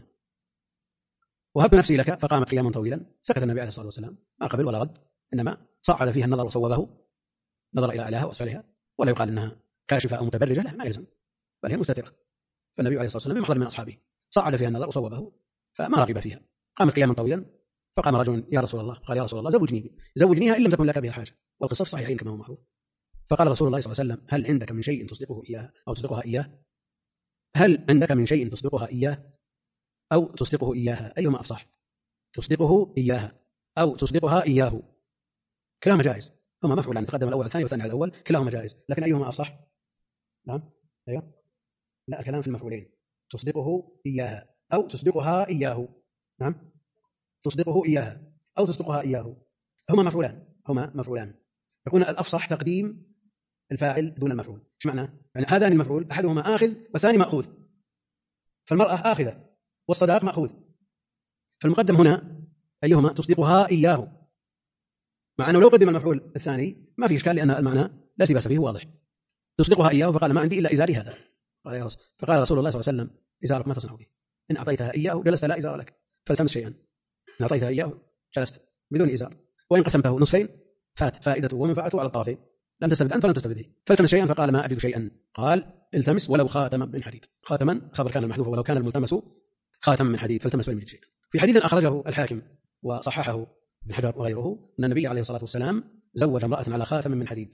وهبت نفسي لك، فقامت قياما طويلا، سكت النبي عليه الصلاة والسلام، ما قبل ولا رد، إنما صعد فيها النظر وصوبه، نظر إلى أعلاها وأسفلها، ولا يقال أنها كاشفة أو متبرجة، لا ما يلزم، بل هي مستترة. فالنبي عليه الصلاة والسلام بمحضر من أصحابه صعد فيها النظر وصوبه، فما رغب فيها، قامت قياما طويلا، فقام رجل: يا رسول الله، قال: يا رسول الله زوجنيها إن لم تكن لك بها حاجة. والقصة في الصحيحين كما هو معروف. فقال رسول الله صلى الله عليه وسلم: هل عندك من شيء تصدقه إياه أو تصدقها إياه؟ هل عندك من شيء تصدقها إياه أو تصدقه إياها؟ أيهما أفصح؟ تصدقه إياها أو تصدقها إياه، كلاهما جائز، هما مفعولان، تقدم الأول الثاني والثاني على الأول، كلاهما جائز، لكن أيهما أفصح؟ نعم أيوه، لا الكلام في المفعولين، تصدقه إياها أو تصدقها إياه. نعم، تصدقه إياها أو تصدقها إياه، هما مفعولان. يكون الأفصح تقديم الفاعل دون المفعول. ايش معنى؟ يعني هذان المفعول أحدهما آخذ والثاني مأخوذ، فالمرأة آخذة والصداق مأخوذ، فالمقدم هنا أيهما؟ تصدقها إياه، مع أنه لو قدم المفعول الثاني ما في إشكال، لأن المعنى لا التباس به واضح. تصدقها إياه، فقال: ما عندي إلا إزاري هذا. فقال رسول الله صلى الله عليه وسلم: إزارك ما تصنع به؟ إن أعطيتها إياه جلست لا إزار لك، فالتمس شيئا. إن أعطيتها إياه جلست بدون إزار، وإن قسمته نصفين فات فائدته ومنفعته على الطرفين، لم تستفد أنت ولم تستفده، فالتمس شيئا. فقال: ما أجد شيئا. قال: التمس ولو خاتما من حديد. خاتما خبر كان المحذوف، ولو كان الملتمس خاتما من حديد، فالتمس ولم يجد شيئا. في حديث أخرجه الحاكم وصححه ابن حجر وغيره أن النبي عليه الصلاة والسلام زوج امرأة على خاتم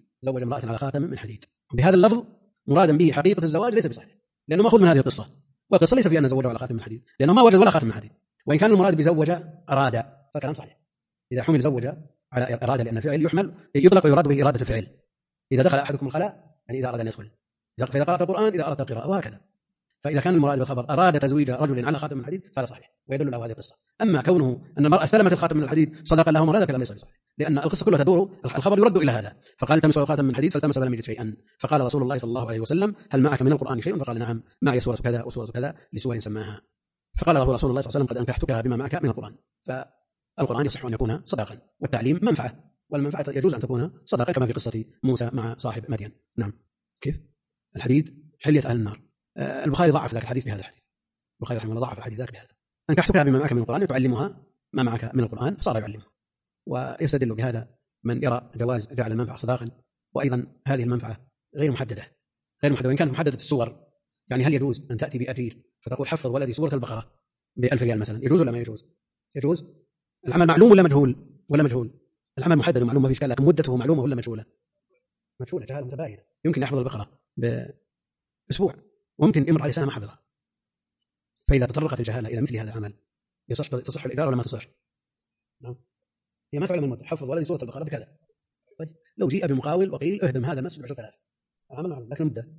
من حديد، بهذا اللفظ مرادا به حقيقة الزواج ليس بصحيح، لأنه مأخوذ من هذه القصة، والقصة ليس فيها أن زوجه على خاتم من حديد، لأنه ما وجد ولا خاتم من حديد. وإن كان المراد بزوج أراد فكلام صحيح، إذا حمل زوج على إرادة، لأن الفعل يطلق ويراد به إرادة الفعل، إذا دخل أحدكم الخلاء يعني إذا أراد أن يدخل، فإذا قرأت القرآن إذا أردت القراءة، وهكذا. فإذا كان المراد بالخبر أراد تزويج رجل على خاتم من حديد فهذا صحيح ويدل له هذه القصة. أما كونه أن المرأة استلمت الخاتم من الحديد صدق له هذا كلام ليس بصحيح، لأن القصة كلها تدور، الخبر يرد إلى هذا. فقال التمس خاتم من حديد فالتمس فلم يجد شيئا، فقال رسول الله صلى الله عليه وسلم هل معك من القرآن شيء؟ فقال نعم معي سورة كذا وسورة كذا لسور سماها. فقال له رسول الله صلى الله عليه وسلم قد أنكحتكها بما معك من القرآن. فالقرآن يصح أن يكون صداقا، والتعليم منفعة، والمنفعة يجوز أن تكون صداقة كما في قصة موسى مع صاحب مدين. نعم. كيف؟ الحديد حلية أهل النار. البخاري ضعف ذاك الحديث بهذا الحديث، البخاري رحمه الله ضعف الحديث ذاك بهذا، أنكحتكها بما معك من القرآن تعلمها ما معك من القرآن، فصار يعلمها. ويستدل بهذا من يرى جواز جعل المنفعة صداقا، وأيضا هذه المنفعة غير محددة، وإن كانت محددة السور. يعني هل يجوز أن تأتي بأجير فتقول حفظ ولدي سورة البقرة ب1000 ريال مثلا، يجوز ولا ما يجوز؟ يجوز. العمل معلوم ولا مجهول؟ العمل محدد ومعلوم ما في إشكال، لكن مدته معلومة ولا مجهولة؟ جهالة متباينة. يمكن يحفظ البقرة بأسبوع وممكن يمر عليه سنة ما حفظها. فإذا تطرقت الجهالة إلى مثل هذا العمل تصح الإجارة ولا ما تصح؟ نعم. هي ما تعلم المدة، حفظ ولدي سورة البقرة بكذا. طيب لو جيء بمقاول وقيل اهدم هذا المسجد ب10,000، العمل معلوم لكن المدة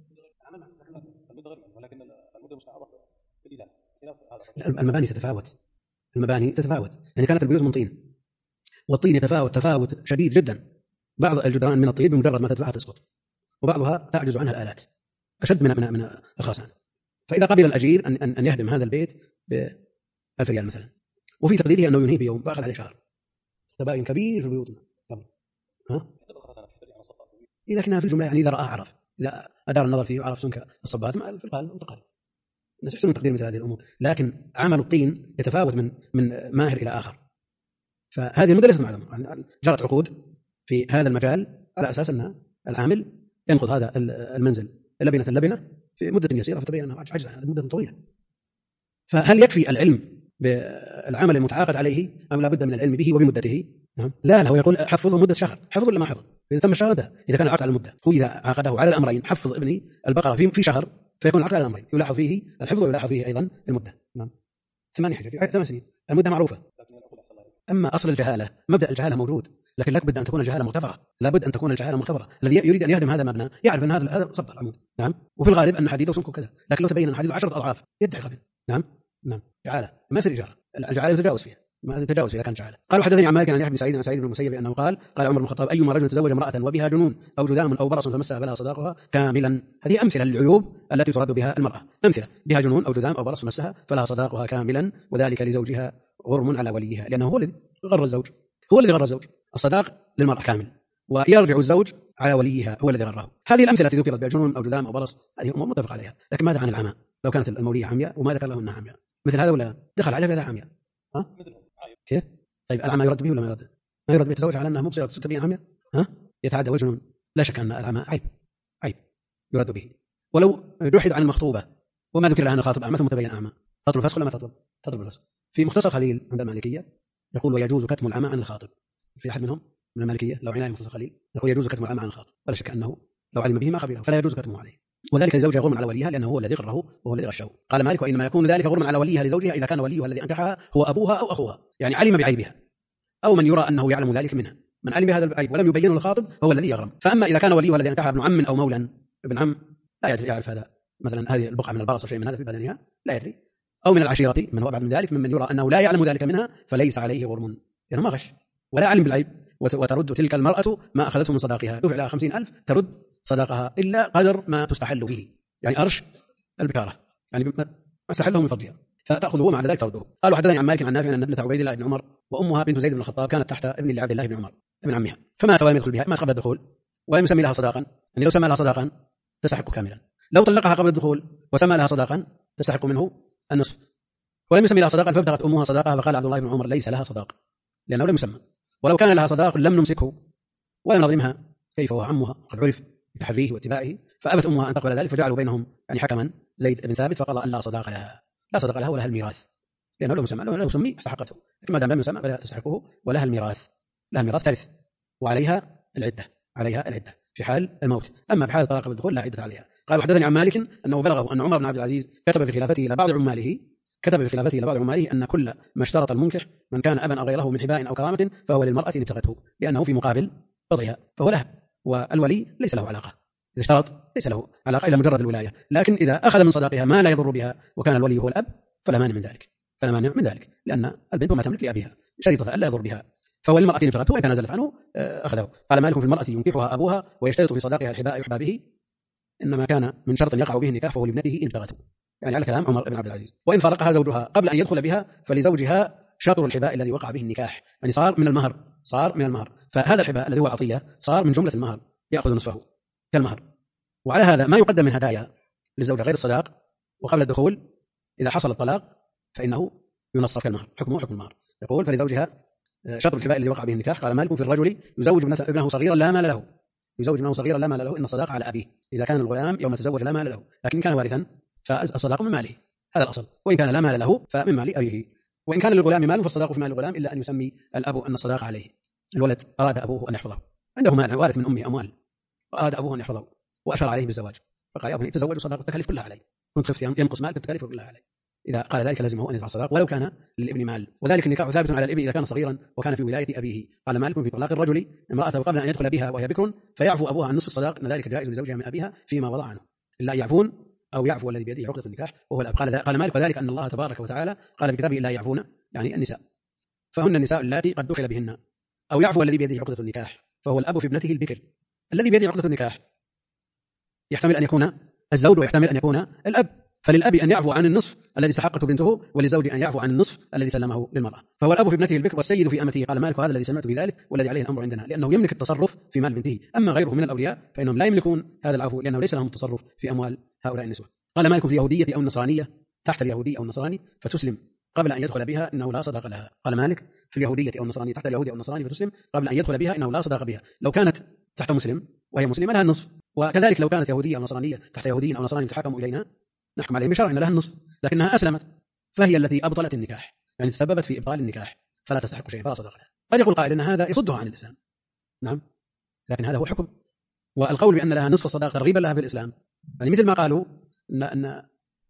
ولكن المدة مستعارة. المباني تتفاوت. يعني كانت البيوت من طين، والطين يتفاوت تفاوت شديد جدا. بعض الجدران من الطين بمجرد ما تدفعها تسقط، وبعضها تعجز عنها الآلات أشد من الخرسان. فإذا قبل الأجير أن يهدم هذا البيت ب1000 ريال مثلا، وفي تقديره أنه ينهي بيوم، فأخذ عليه شهر، تباين كبير في بيوتنا. إذا كنا في الجملة يعني إذا رأى عرف، إذا أدار النظر فيه وعرف سمك الصبات في القال انتقال. الناس يحسنون تقدير مثل هذه الأمور، لكن عمل الطين يتفاوت من ماهر إلى آخر. فهذه المدة ليست معلومة. جرت عقود في هذا المجال على أساس أن العامل ينقض هذا المنزل اللبنة في مدة يسيرة، فتبين أنه عجز عن مدة طويلة. فهل يكفي العلم بالعمل المتعاقد عليه أم لا بد من العلم به وبمدته؟ نعم. لا هو يقول حفظه مدة شهر، حفظ ولا ما حفظ؟ إذا تم الشهر ده، إذا كان العقد على المدة، هو إذا عقده على الأمرين، حفظ ابني البقرة في شهر، فيكون العقد على الأمرين، يلاحظ فيه الحفظ ويلاحظ فيه أيضا المدة. نعم. 8 حجج 8 سنين، المدة معروفة. أما أصل الجهالة، مبدأ الجهالة موجود، لكن لابد أن تكون الجهالة مغتفرة، لابد أن تكون الجهالة مغتفرة. الذي يريد أن يهدم هذا المبنى يعرف أن هذا صب العمود. نعم. وفي الغالب أن حديده وسمكه كذا، لكن لو تبين أن حديده 10 أضعاف يدعي غبن. نعم. جهالة ما يصير إجارة، الجهالة يتجاوز فيها، ما يتجاوز إذا كان جهالة. قالوا حدثني عن مالك عن يحيى بن سعيد عن سعيد بن المسيب أنه قال عمر بن الخطاب أيما رجل تزوج امرأة وبها جنون أو جذام أو برص فمسها فلها صداقها كاملا. هذه أمثلة للعيوب التي ترد بها المرأة، أمثلة بها جنون أو جذام أو برص فمسها فلها صداقها كاملا، وذلك لزوجها غرم على وليها، لأنه هو الذي غر الزوج. الصداق للمرأة كامل، ويرجع الزوج على وليها هو الذي غره. هذه الأمثلة التي ذكرت بجنون أو جذام أو برص هذه أمور متفق عليها. لكن ماذا عن العمى؟ لو كانت المولية عمياء وما ذكر له أنها عمياء مثل هذا، ولا دخل عليها بهذا عمياء؟ كيف؟ طيب العمى يرد به ولا ما يرد؟ ما يرد به، يتزوج على أنها مبصرة 6 عمياء، يتعدى وجنون. لا شك أن العمى عيب يرد به. ولو جحد عن المخطوبة وما ذكر لها أن خاطب أعمى ثم تبين أعمى، تطلب الفسخ ولا ما تطلب الفسخ؟ في مختصر خليل عند المالكية يقول ويجوز كتم العمى عن الخاطب. في أحد منهم من المالكية لو عناية مختصر خليل يقول يجوز كتم العمى عن الخاطب، ولا شك أنه لو علم به ما قبله فلا يجوز كتمه عليه، وذلك لزوجها غرم على وليها لأنه هو الذي غره وهو الذي غشه. قال مالك وإنما يكون ذلك غرم على وليها لزوجها إذا كان وليها الذي أنكحها هو أبوها أو أخوها، يعني علم بعيبها أو من يرى أنه يعلم ذلك منها. من علم بهذا العيب ولم يبينه للخاطب هو الذي يغرم. فأما إذا كان وليها الذي أنكحها ابن عم أو مولا، ابن عم لا يعرف هذا، مثلا هذه البقعة من البرص أو شيء من هذا في بدنها لا يدري، أو من العشيرة من هو أبعد من ذلك ممن يرى أنه لا يعلم ذلك منها، فليس عليه غرم، يعني ما غش ولا علم بالعيب. وترد تلك المرأة ما أخذته من صداقها، دفع لها 50,000 ترد صداقها إلا قدر ما تستحل به، يعني أرش البكارة، يعني ما استحله من فرجها، فتأخذه ومع ذلك ترده. قالوا حدثني عن مالك عن نافع أن ابنة عبيد الله بن عمر وأمها بنت زيد بن الخطاب كانت تحت ابن لعبد الله بن عمر ابن عمها، فمات ولم يدخل بها، ما قبل الدخول ولم يسمي لها صداقا، يعني لو سمى لها صداقا تستحق كاملا، لو طلقها قبل الدخول وسمى لها صداقا تستحق منه النصف، ولم يسمي لها صداقا فابتغت أمها صداقها، فقال عبد الله بن عمر ليس لها صداق لأنه لم يسمى، ولو كان لها صداق لم نمسكه ولم نظلمها، كيف هو عمها قد عرف بتحريه واتباعه، فأبت أمها أن تقبل ذلك، فجعلوا بينهم يعني حكما زيد بن ثابت، فقضى أن لا صداق لها ولا الميراث، لأنه لو مسمى لو سمي استحقته، لكن ما دام لم يسمى فلا تستحقه، ولها الميراث، لها الميراث ترث، وعليها العدة في حال الموت، أما في حال الطلاق بالدخول لا عدة عليها. قال حدثني عن مالك أنه بلغه أن عمر بن عبد العزيز كتب في خلافته إلى بعض عماله أن كل ما اشترط المنكح من كان أبا أو غيره من حباء أو كرامة فهو للمرأة إن ابتغته، لأنه في مقابل قضيها فهو لها، والولي ليس له علاقة، إذا اشترط ليس له علاقة إلى مجرد الولاية، لكن إذا أخذ من صداقها ما لا يضر بها وكان الولي هو الأب فلا مانع من ذلك، لأن البنت ما تملك لأبيها، شريطة ألا يضر بها فهو للمرأة إن ابتغته وإن تنازلت عنه أخذه. قال مالك في المرأة ينكحها أبوها ويشترط في صداقها الحباء يحبى به، إنما كان من شرط يقع به النكاح فهو لابنته إن ابتغته، يعني على كلام عمر بن عبد العزيز. وإن فارقها زوجها قبل أن يدخل بها فلزوجها شطر الحباء الذي وقع به النكاح، يعني صار من المهر، فهذا الحباء الذي هو عطية صار من جملة المهر يأخذ نصفه كالمهر. وعلى هذا ما يقدم من هدايا للزوجة غير الصداق وقبل الدخول إذا حصل الطلاق فإنه ينصف كالمهر، حكمه حكم المهر. يقول فلزوجها شطر الحباء الذي وقع به النكاح. قال مالك في الرجل يزوج ابنه صغيرا لا مال له، يزوج ابنه صغيرا لا مال له إن الصداق على أبيه إذا كان الغلام يوم تزوج لا مال له، لكن إن كان وارثا فالصداق من ماله، هذا الأصل، وإن كان لا مال له فمن مال أبيه. وإن كان للغلام مال فالصداق في مال الغلام إلا أن يسمي الأب أن الصداق عليه. الولد أراد أبوه أن يحفظه، عنده مال وارث من أمه أموال، وأراد أبوه أن يحفظه وأشار عليه بالزواج، فقال يا ابني تزوج وصداق التكاليف كلها علي، كنت خفت ينقص مالك التكاليف كلها علي. إذا قال ذلك لازمه أن يدفع الصداق ولو كان للابن مال، وذلك النكاح ثابت على الابن إذا كان صغيرا وكان في ولاية أبيه. قال مالك في طلاق الرجل امرأته قبل أن يدخل بها وهي بكر فيعفو أبوها عن نصف الصداق إن ذلك جائز لزوجها من أبيها فيما وضع عنه، إلا يعفون أو يعفو الذي بيده عقدة النكاح وهو الأب. قال مالك وذلك أن الله تبارك وتعالى قال بكتابه إلا يعفون، يعني النساء، فهن النساء اللاتي قد دخل بهن، أو يعفو الذي بيده عقدة النكاح فهو الأب في ابنته البكر. الذي بيده عقدة النكاح يحتمل أن يكون الزوج ويحتمل أن يكون الأب، فللأب أن يعفو عن النصف الذي استحقته بنته، وللزوج أن يعفو عن النصف الذي سلمه للمرأة، فهو الأب في ابنته البكر والسيد في أمته. قال مالك هذا الذي سمعت بذلك والذي عليه الأمر عندنا، لأنه يملك التصرف في مال بنته، أما غيره من الأولياء فإنهم لا يملكون هذا العفو لأنه ليس لهم التصرف في أموال هؤلاء النسوة. قال مالك في يهودية أو النصرانية تحت اليهودي أو النصراني فتسلم قبل أن يدخل بها إنه لا صداق لها. قال مالك في اليهودية أو النصرانية تحت اليهودي أو النصراني فتسلم قبل أن يدخل بها إنه لا صداق بها، لو كانت تحت مسلم وهي مسلمة لها النصف، وكذلك لو كانت يهودية أو نصرانية تحت يهودي أو نصراني تحكم إلينا نحكم عليهم بشرع أن لها النصف، لكنها أسلمت فهي التي أبطلت النكاح، يعني تسببت في إبطال النكاح فلا تستحق شيء فلا صداق لها. قد يقول قائل أن هذا يصدها عن الإسلام، نعم، لكن هذا هو الحكم. والقول بأن لها نصف الصداق ترغيبا لها في الإسلام، يعني مثل ما قالوا أن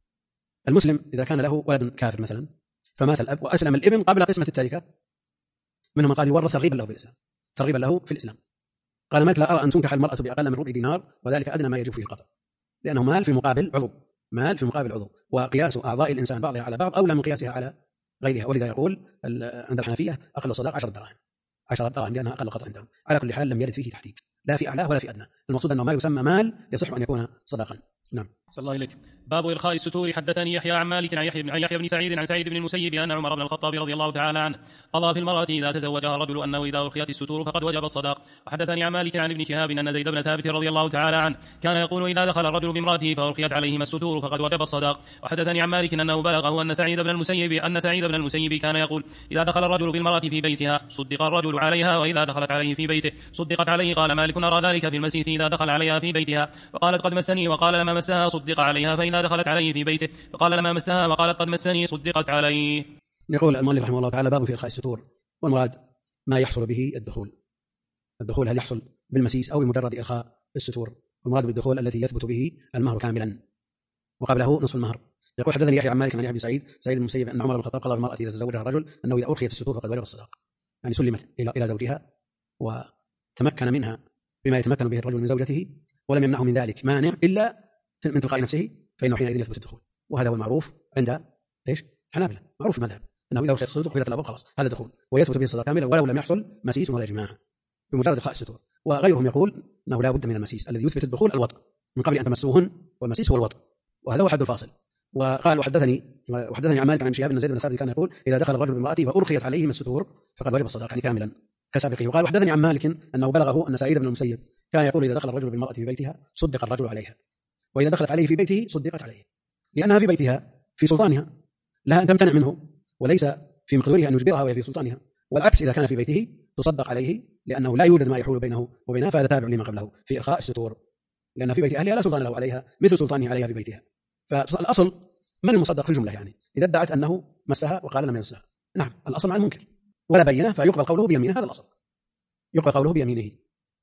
المسلم إذا كان له ولد كافر مثلا فمات الأب وأسلم الابن قبل قسمة التركة، منهم من قال يورث ترغيبا له في الإسلام، ترغيبا له في الإسلام. قال مالك لا أرى أن تنكح المرأة بأقل من ربع دينار وذلك أدنى ما يجب فيه القطع، لأنه مال في مقابل عضو، مال في مقابل عضو، وقياس أعضاء الإنسان بعضها على بعض أولى من قياسها على غيرها. ولذا يقول عند الحنفية أقل الصداق 10 دراهم، 10 دراهم لأنها أقل قطع عندهم. على كل حال لم يرد فيه تحديد لا في أعلاه ولا في أدنى، المقصود أنه ما يسمى مال يصح أن يكون صداقا. نعم. صلى الله إليك. باب إرخاء الستور. حدثني يحيى عن مالك عن يحيى بن سعيد عن سعيد بن المسيب أن عمر بن الخطاب رضي الله تعالى عنه قضى في المرأة إذا تزوجها الرجل أنه إذا أرخيت الستور فقد وجب الصداق. وحدثني عن مالك عن ابن شهاب أن زيد بن ثابت رضي الله تعالى عنه كان يقول إذا دخل الرجل بامرأته فأرخيت عليهما الستور فقد وجب الصداق. وحدثني عن مالك أنه بلغه أن سعيد بن المسيب كان يقول إذا دخل الرجل بالمرأة في بيتها صدق الرجل عليها وإذا دخلت عليه في بيته صدقت عليه. قال مالك نرى ذلك في المسيس إذا دخل عليها في بيتها فقالت قد مسني وقال لما مسها صدق عليها، فإذا دخلت عليه في بيته فقال لما مسها وقالت قد مسني صدقت عليه. يقول المؤلف رحمه الله تعالى باب في إرخاء الستور، والمراد ما يحصل به الدخول هل يحصل بالمسيس أو بمجرد إرخاء الستور؟ والمراد بالدخول الذي يثبت به المهر كاملا وقبله نصف المهر. يقول حدثني يحيى عن مالك عن يحيى بن سعيد بن المسيب أن عمر بن الخطاب قضى بالمرأة إذا تزوجها الرجل أنه إذا أرخيت الستور فقد وجب الصداق، يعني سلمت إلى زوجها وتمكن منها بما يتمكن به الرجل من زوجته ولم يمنعه من ذلك مانع إلا من تلقاء نفسه، فإنه حينئذ يثبت الدخول. وهذا هو المعروف عند حنابلة، معروف في المذهب أنه إذا أرخيت الستور قبلت الأبواب خلاص هذا دخول ويثبت به الصداق كاملا ولو لم يحصل مسيس ولا إجماع بمجرد إرخاء الستور. وغيرهم يقول أنه لا بد من المسيس الذي يثبت الدخول الوطء من قبل أن تمسوهن، والمسيس هو الوطء، وهذا هو حد الفاصل. وقال وحدثني عن مالك عن شهاب بن زيد بن ثابت كان يقول إذا دخل الرجل بامرأته فأرخيت عليهم الستور فقد وجب الصداق، يعني كاملا كسابقه. وقال وحدثني عن مالك أنه بلغه أن سعيد بن المسيب كان يقول إذا دخل الرجل بالمرأة في بيتها صدق الرجل عليها، وإذا دخلت عليه في بيته صدقت عليه، لأنها في بيتها في سلطانها لها أن تمتنع منه وليس في مقدورها أن يجبرها وهي في سلطانها، والعكس إذا كان في بيته تصدق عليه لأنه لا يوجد ما يحول بينه وبينها، فهذا تابع لما قبله في إرخاء الستور، لأن في بيت أهلها لا سلطان له عليها مثل سلطانه عليها في بيتها. فالأصل من المصدق في الجملة، يعني إذا ادعت أنه مسها وقال لم يمسها، نعم الأصل مع المنكر ولا بينه فيقبل قوله بيمينه، هذا الأصل يقبل قوله بيمينه.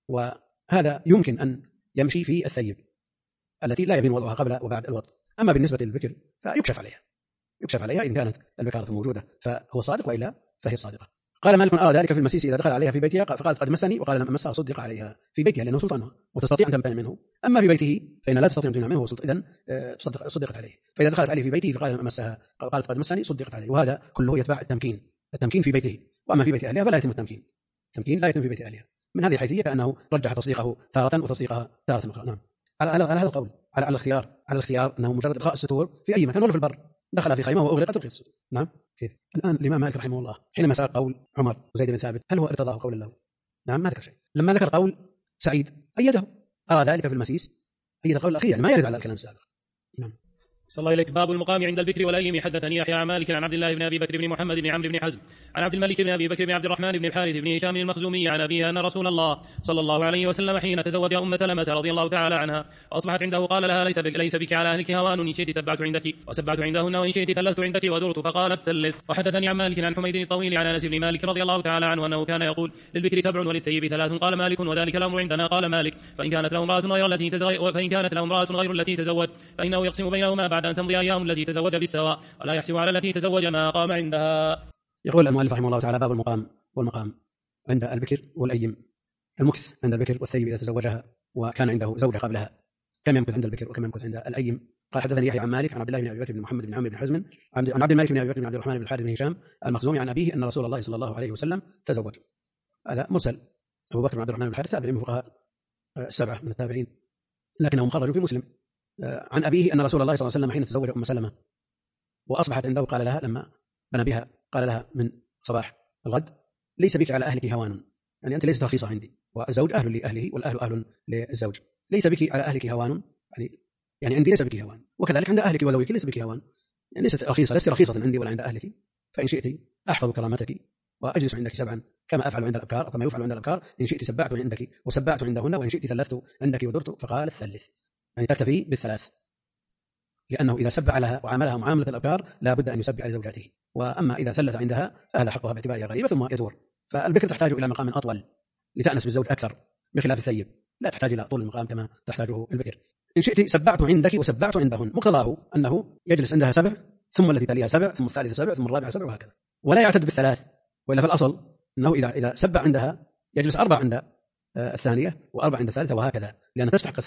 وهذا يمكن أن يمشي في الثيب التي لا يبين وضعها قبل وبعد الوضع. أما بالنسبة للبكر فيكشف عليها إن كانت البكارة موجودة فهو صادق وإلا فهي صادقة. قال مالك أرى ذلك في المسيس إذا دخل عليها في بيتها فقالت قد مسني وقال لما مسها صدق عليها في بيتها لأنه سلطانها وتستطيع أن تمتنع منه، أما في بيته فإن لا تستطيع أن تمتنع منه إذن صدقت عليه. فإذا دخلت عليه في بيته فقال لما مسها قالت قد مسني صدقت عليه، وهذا كله يتبع التمكين في بيته، وأما في بيت أهلها فلا يتم التمكين التمكين لا يتم في بيت أهلها. من هذه الحيثية كأنه رجح تصديقه تارة وتصديقها تارة أخرى. نعم، على هذا القول، على الاختيار أنه مجرد إلقاء الستور في أي مكان ولا في البر، دخل في خيمة وأغلقت تلقي الستور. نعم. كيف الآن الإمام مالك رحمه الله حينما سأل قول عمر وزيد بن ثابت هل هو ارتضاه قولا له؟ نعم، ما ذكر شيء. لما ذكر قول سعيد أيده، أرى ذلك في المسيس أيد القول الأخير، يعني ما يرد على الكلام السابق. نعم. صلى الله إليك. باب المقام عند البكر والأيم. حدثني يحيى عن مالك عن عبد الله بن أبي بكر بن محمد بن عمرو بن حزم عن عبد الملك بن أبي بكر بن عبد الرحمن بن الحارث بن هشام المخزومي عن أبيه أن رسول الله صلى الله عليه وسلم حين تزوج أم سلمة رضي الله تعالى عنها وأصبحت عنده قال لها ليس بك على أهلك هوان، إن شئت سبعت عندك وسبعت عندهن، وإن شئت ثلثت عندك ودرت، فقالت ثلث. وحدثني عن مالك عن حميد الطويل عن أنس بن مالك رضي الله تعالى عنه أنه كان يقول للبكر 7 وللثيب 3. قال مالك وذلك الأمر عندنا. قال مالك فإن كانت له امرأة غير التي تزوج فإنه يقسم بينهما بعد أن تمضي أيام التي تزوج بالسواء، ولا يحسب على التي تزوج ما قام عندها. يقول المؤلف رحمه الله تعالى: باب المقام والمقام عند البكر والأيم. المكث عند البكر والثيب إذا تزوجها وكان عنده زوجة قبلها، كم يمكث عند البكر وكم يمكث عند الأيم. قال: حدثني يحيى عن مالك عن عبد الله بن أبي بكر بن محمد بن عمرو بن حزم عن عبد الملك بن أبي بكر بن عبد الرحمن بن الحارث بن هشام المخزومي عن أبيه أن رسول الله صلى الله عليه وسلم تزوج. هذا مرسل. أبو بكر بن عبد الرحمن بن الحارث تابعي من فقهاء 7 من التابعين، لكنه مخرج في مسلم. عن أبيه أن رسول الله صلى الله عليه وسلم حين تزوج أم سلمة وأصبحت عنده قال لها لما بنى بها قال لها من صباح الغد: ليس بك على أهلك هوان، يعني أنت ليست رخيصة عندي، والزوج أهل لأهله والأهل أهل للزوج. ليس بك على أهلك هوان، يعني عندي ليس بك هوان، وكذلك عند أهلك وذويك ليس بك هوان، يعني لست رخيصة عندي ولا عند أهلك. فإن شئت أحفظ كرامتك وأجلس عندك 7 كما أفعل عند الأبكار أو كما يفعل عند الأبكار، إن شئت سبعت عندك وسبعت عندهن، وإن شئت ثلثت عندك ودرت. فقال الثلث، يعني تكتفي بالثلاث، لأنه إذا سبع لها وعاملها معاملة الأبكار لا بد أن يسبع لزوجاته. وأما إذا ثلث عندها فهذا حقها باعتبارها غريبة ثم يدور. فالبكر تحتاج إلى مقام أطول لتأنس بالزوج أكثر، بخلاف الثيب لا تحتاج إلى طول المقام كما تحتاجه البكر. إن شئت سبعت عندك وسبعت عندهن، مقتضاه أنه يجلس عندها 7 ثم التي تليها 7 ثم الثالثة 7 ثم الرابعة 7 وهكذا، ولا يعتد بالثلاث. وإلا في الأصل أنه إذا سبع عندها يجلس 4 عند الثانية و4 عند الثالثة وهكذا، لأن تستحق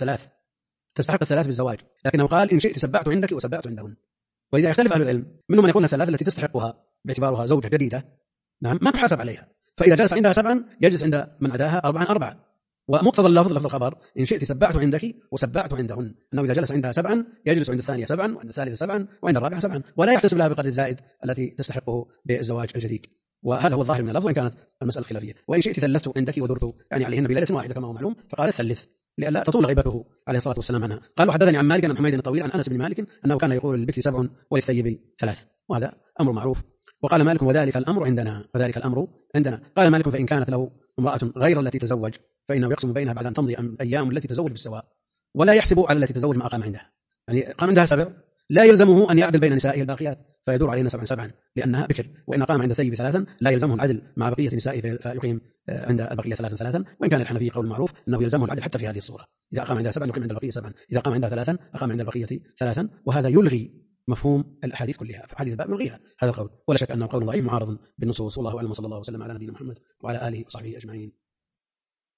الثلاث بالزواج. لكنه قال: إن شئت سبعت عندك وسبعت عندهن. وإذا يختلف أهل العلم، منهم من يقول الثلاث التي تستحقها باعتبارها زوجة جديدة، نعم، ما تحاسب عليها. فإذا جلس عندها 7 يجلس عند من عداها 4. ومقتضى لفظ الخبر: إن شئت سبعت عندك وسبعت عندهن، أنه إذا جلس عندها 7 يجلس عند الثانية 7 وعند الثالثة 7 وعند الرابعة 7، ولا يحتسب لها بقدر الزائد التي تستحقه بالزواج الجديد. وهذا هو الظاهر من اللفظ، وإن كانت المسألة خلافية. وإن شئت ثلثت عندك ودرت، يعني عليهن بليلة واحدة كما هو معلوم، فقال الثلث لئلا تطول غيبته عليه الصلاة والسلام عنها. قال: وحدثني عن مالك عن حميد الطويل عن أنس بن مالك أنه كان يقول للبكر 7 وللثيب 3، وهذا أمر معروف. وقال مالك: وذلك الأمر عندنا. قال مالك: فإن كانت له امرأة غير التي تزوج فإنه يقسم بينها بعد أن تمضي أيام التي تزوج بالسواء، ولا يحسب على التي تزوج ما أقام عندها، يعني قام عندها 7 لا يلزمه أن يعدل بين نسائه الباقيات فيدور علينا 7 لأنها بكر. وإن قام عند الثيب 3 لا يلزمه العدل مع بقية نسائه فيقيم عند البقية 3. وإن كان الحنفي قول معروف أنه يلزمه العدل حتى في هذه الصورة، إذا قام عندها 7 يقيم عند البقية 7، إذا قام عندها 3 أقام عند البقية 3. وهذا يلغي مفهوم الأحاديث كلها، فحديث الباب يلغيها هذا القول، ولا شك أنه قول ضعيف معارض بالنصوص. والله أعلم، وصلى الله وسلم على نبينا محمد وعلى آله وصحبه أجمعين.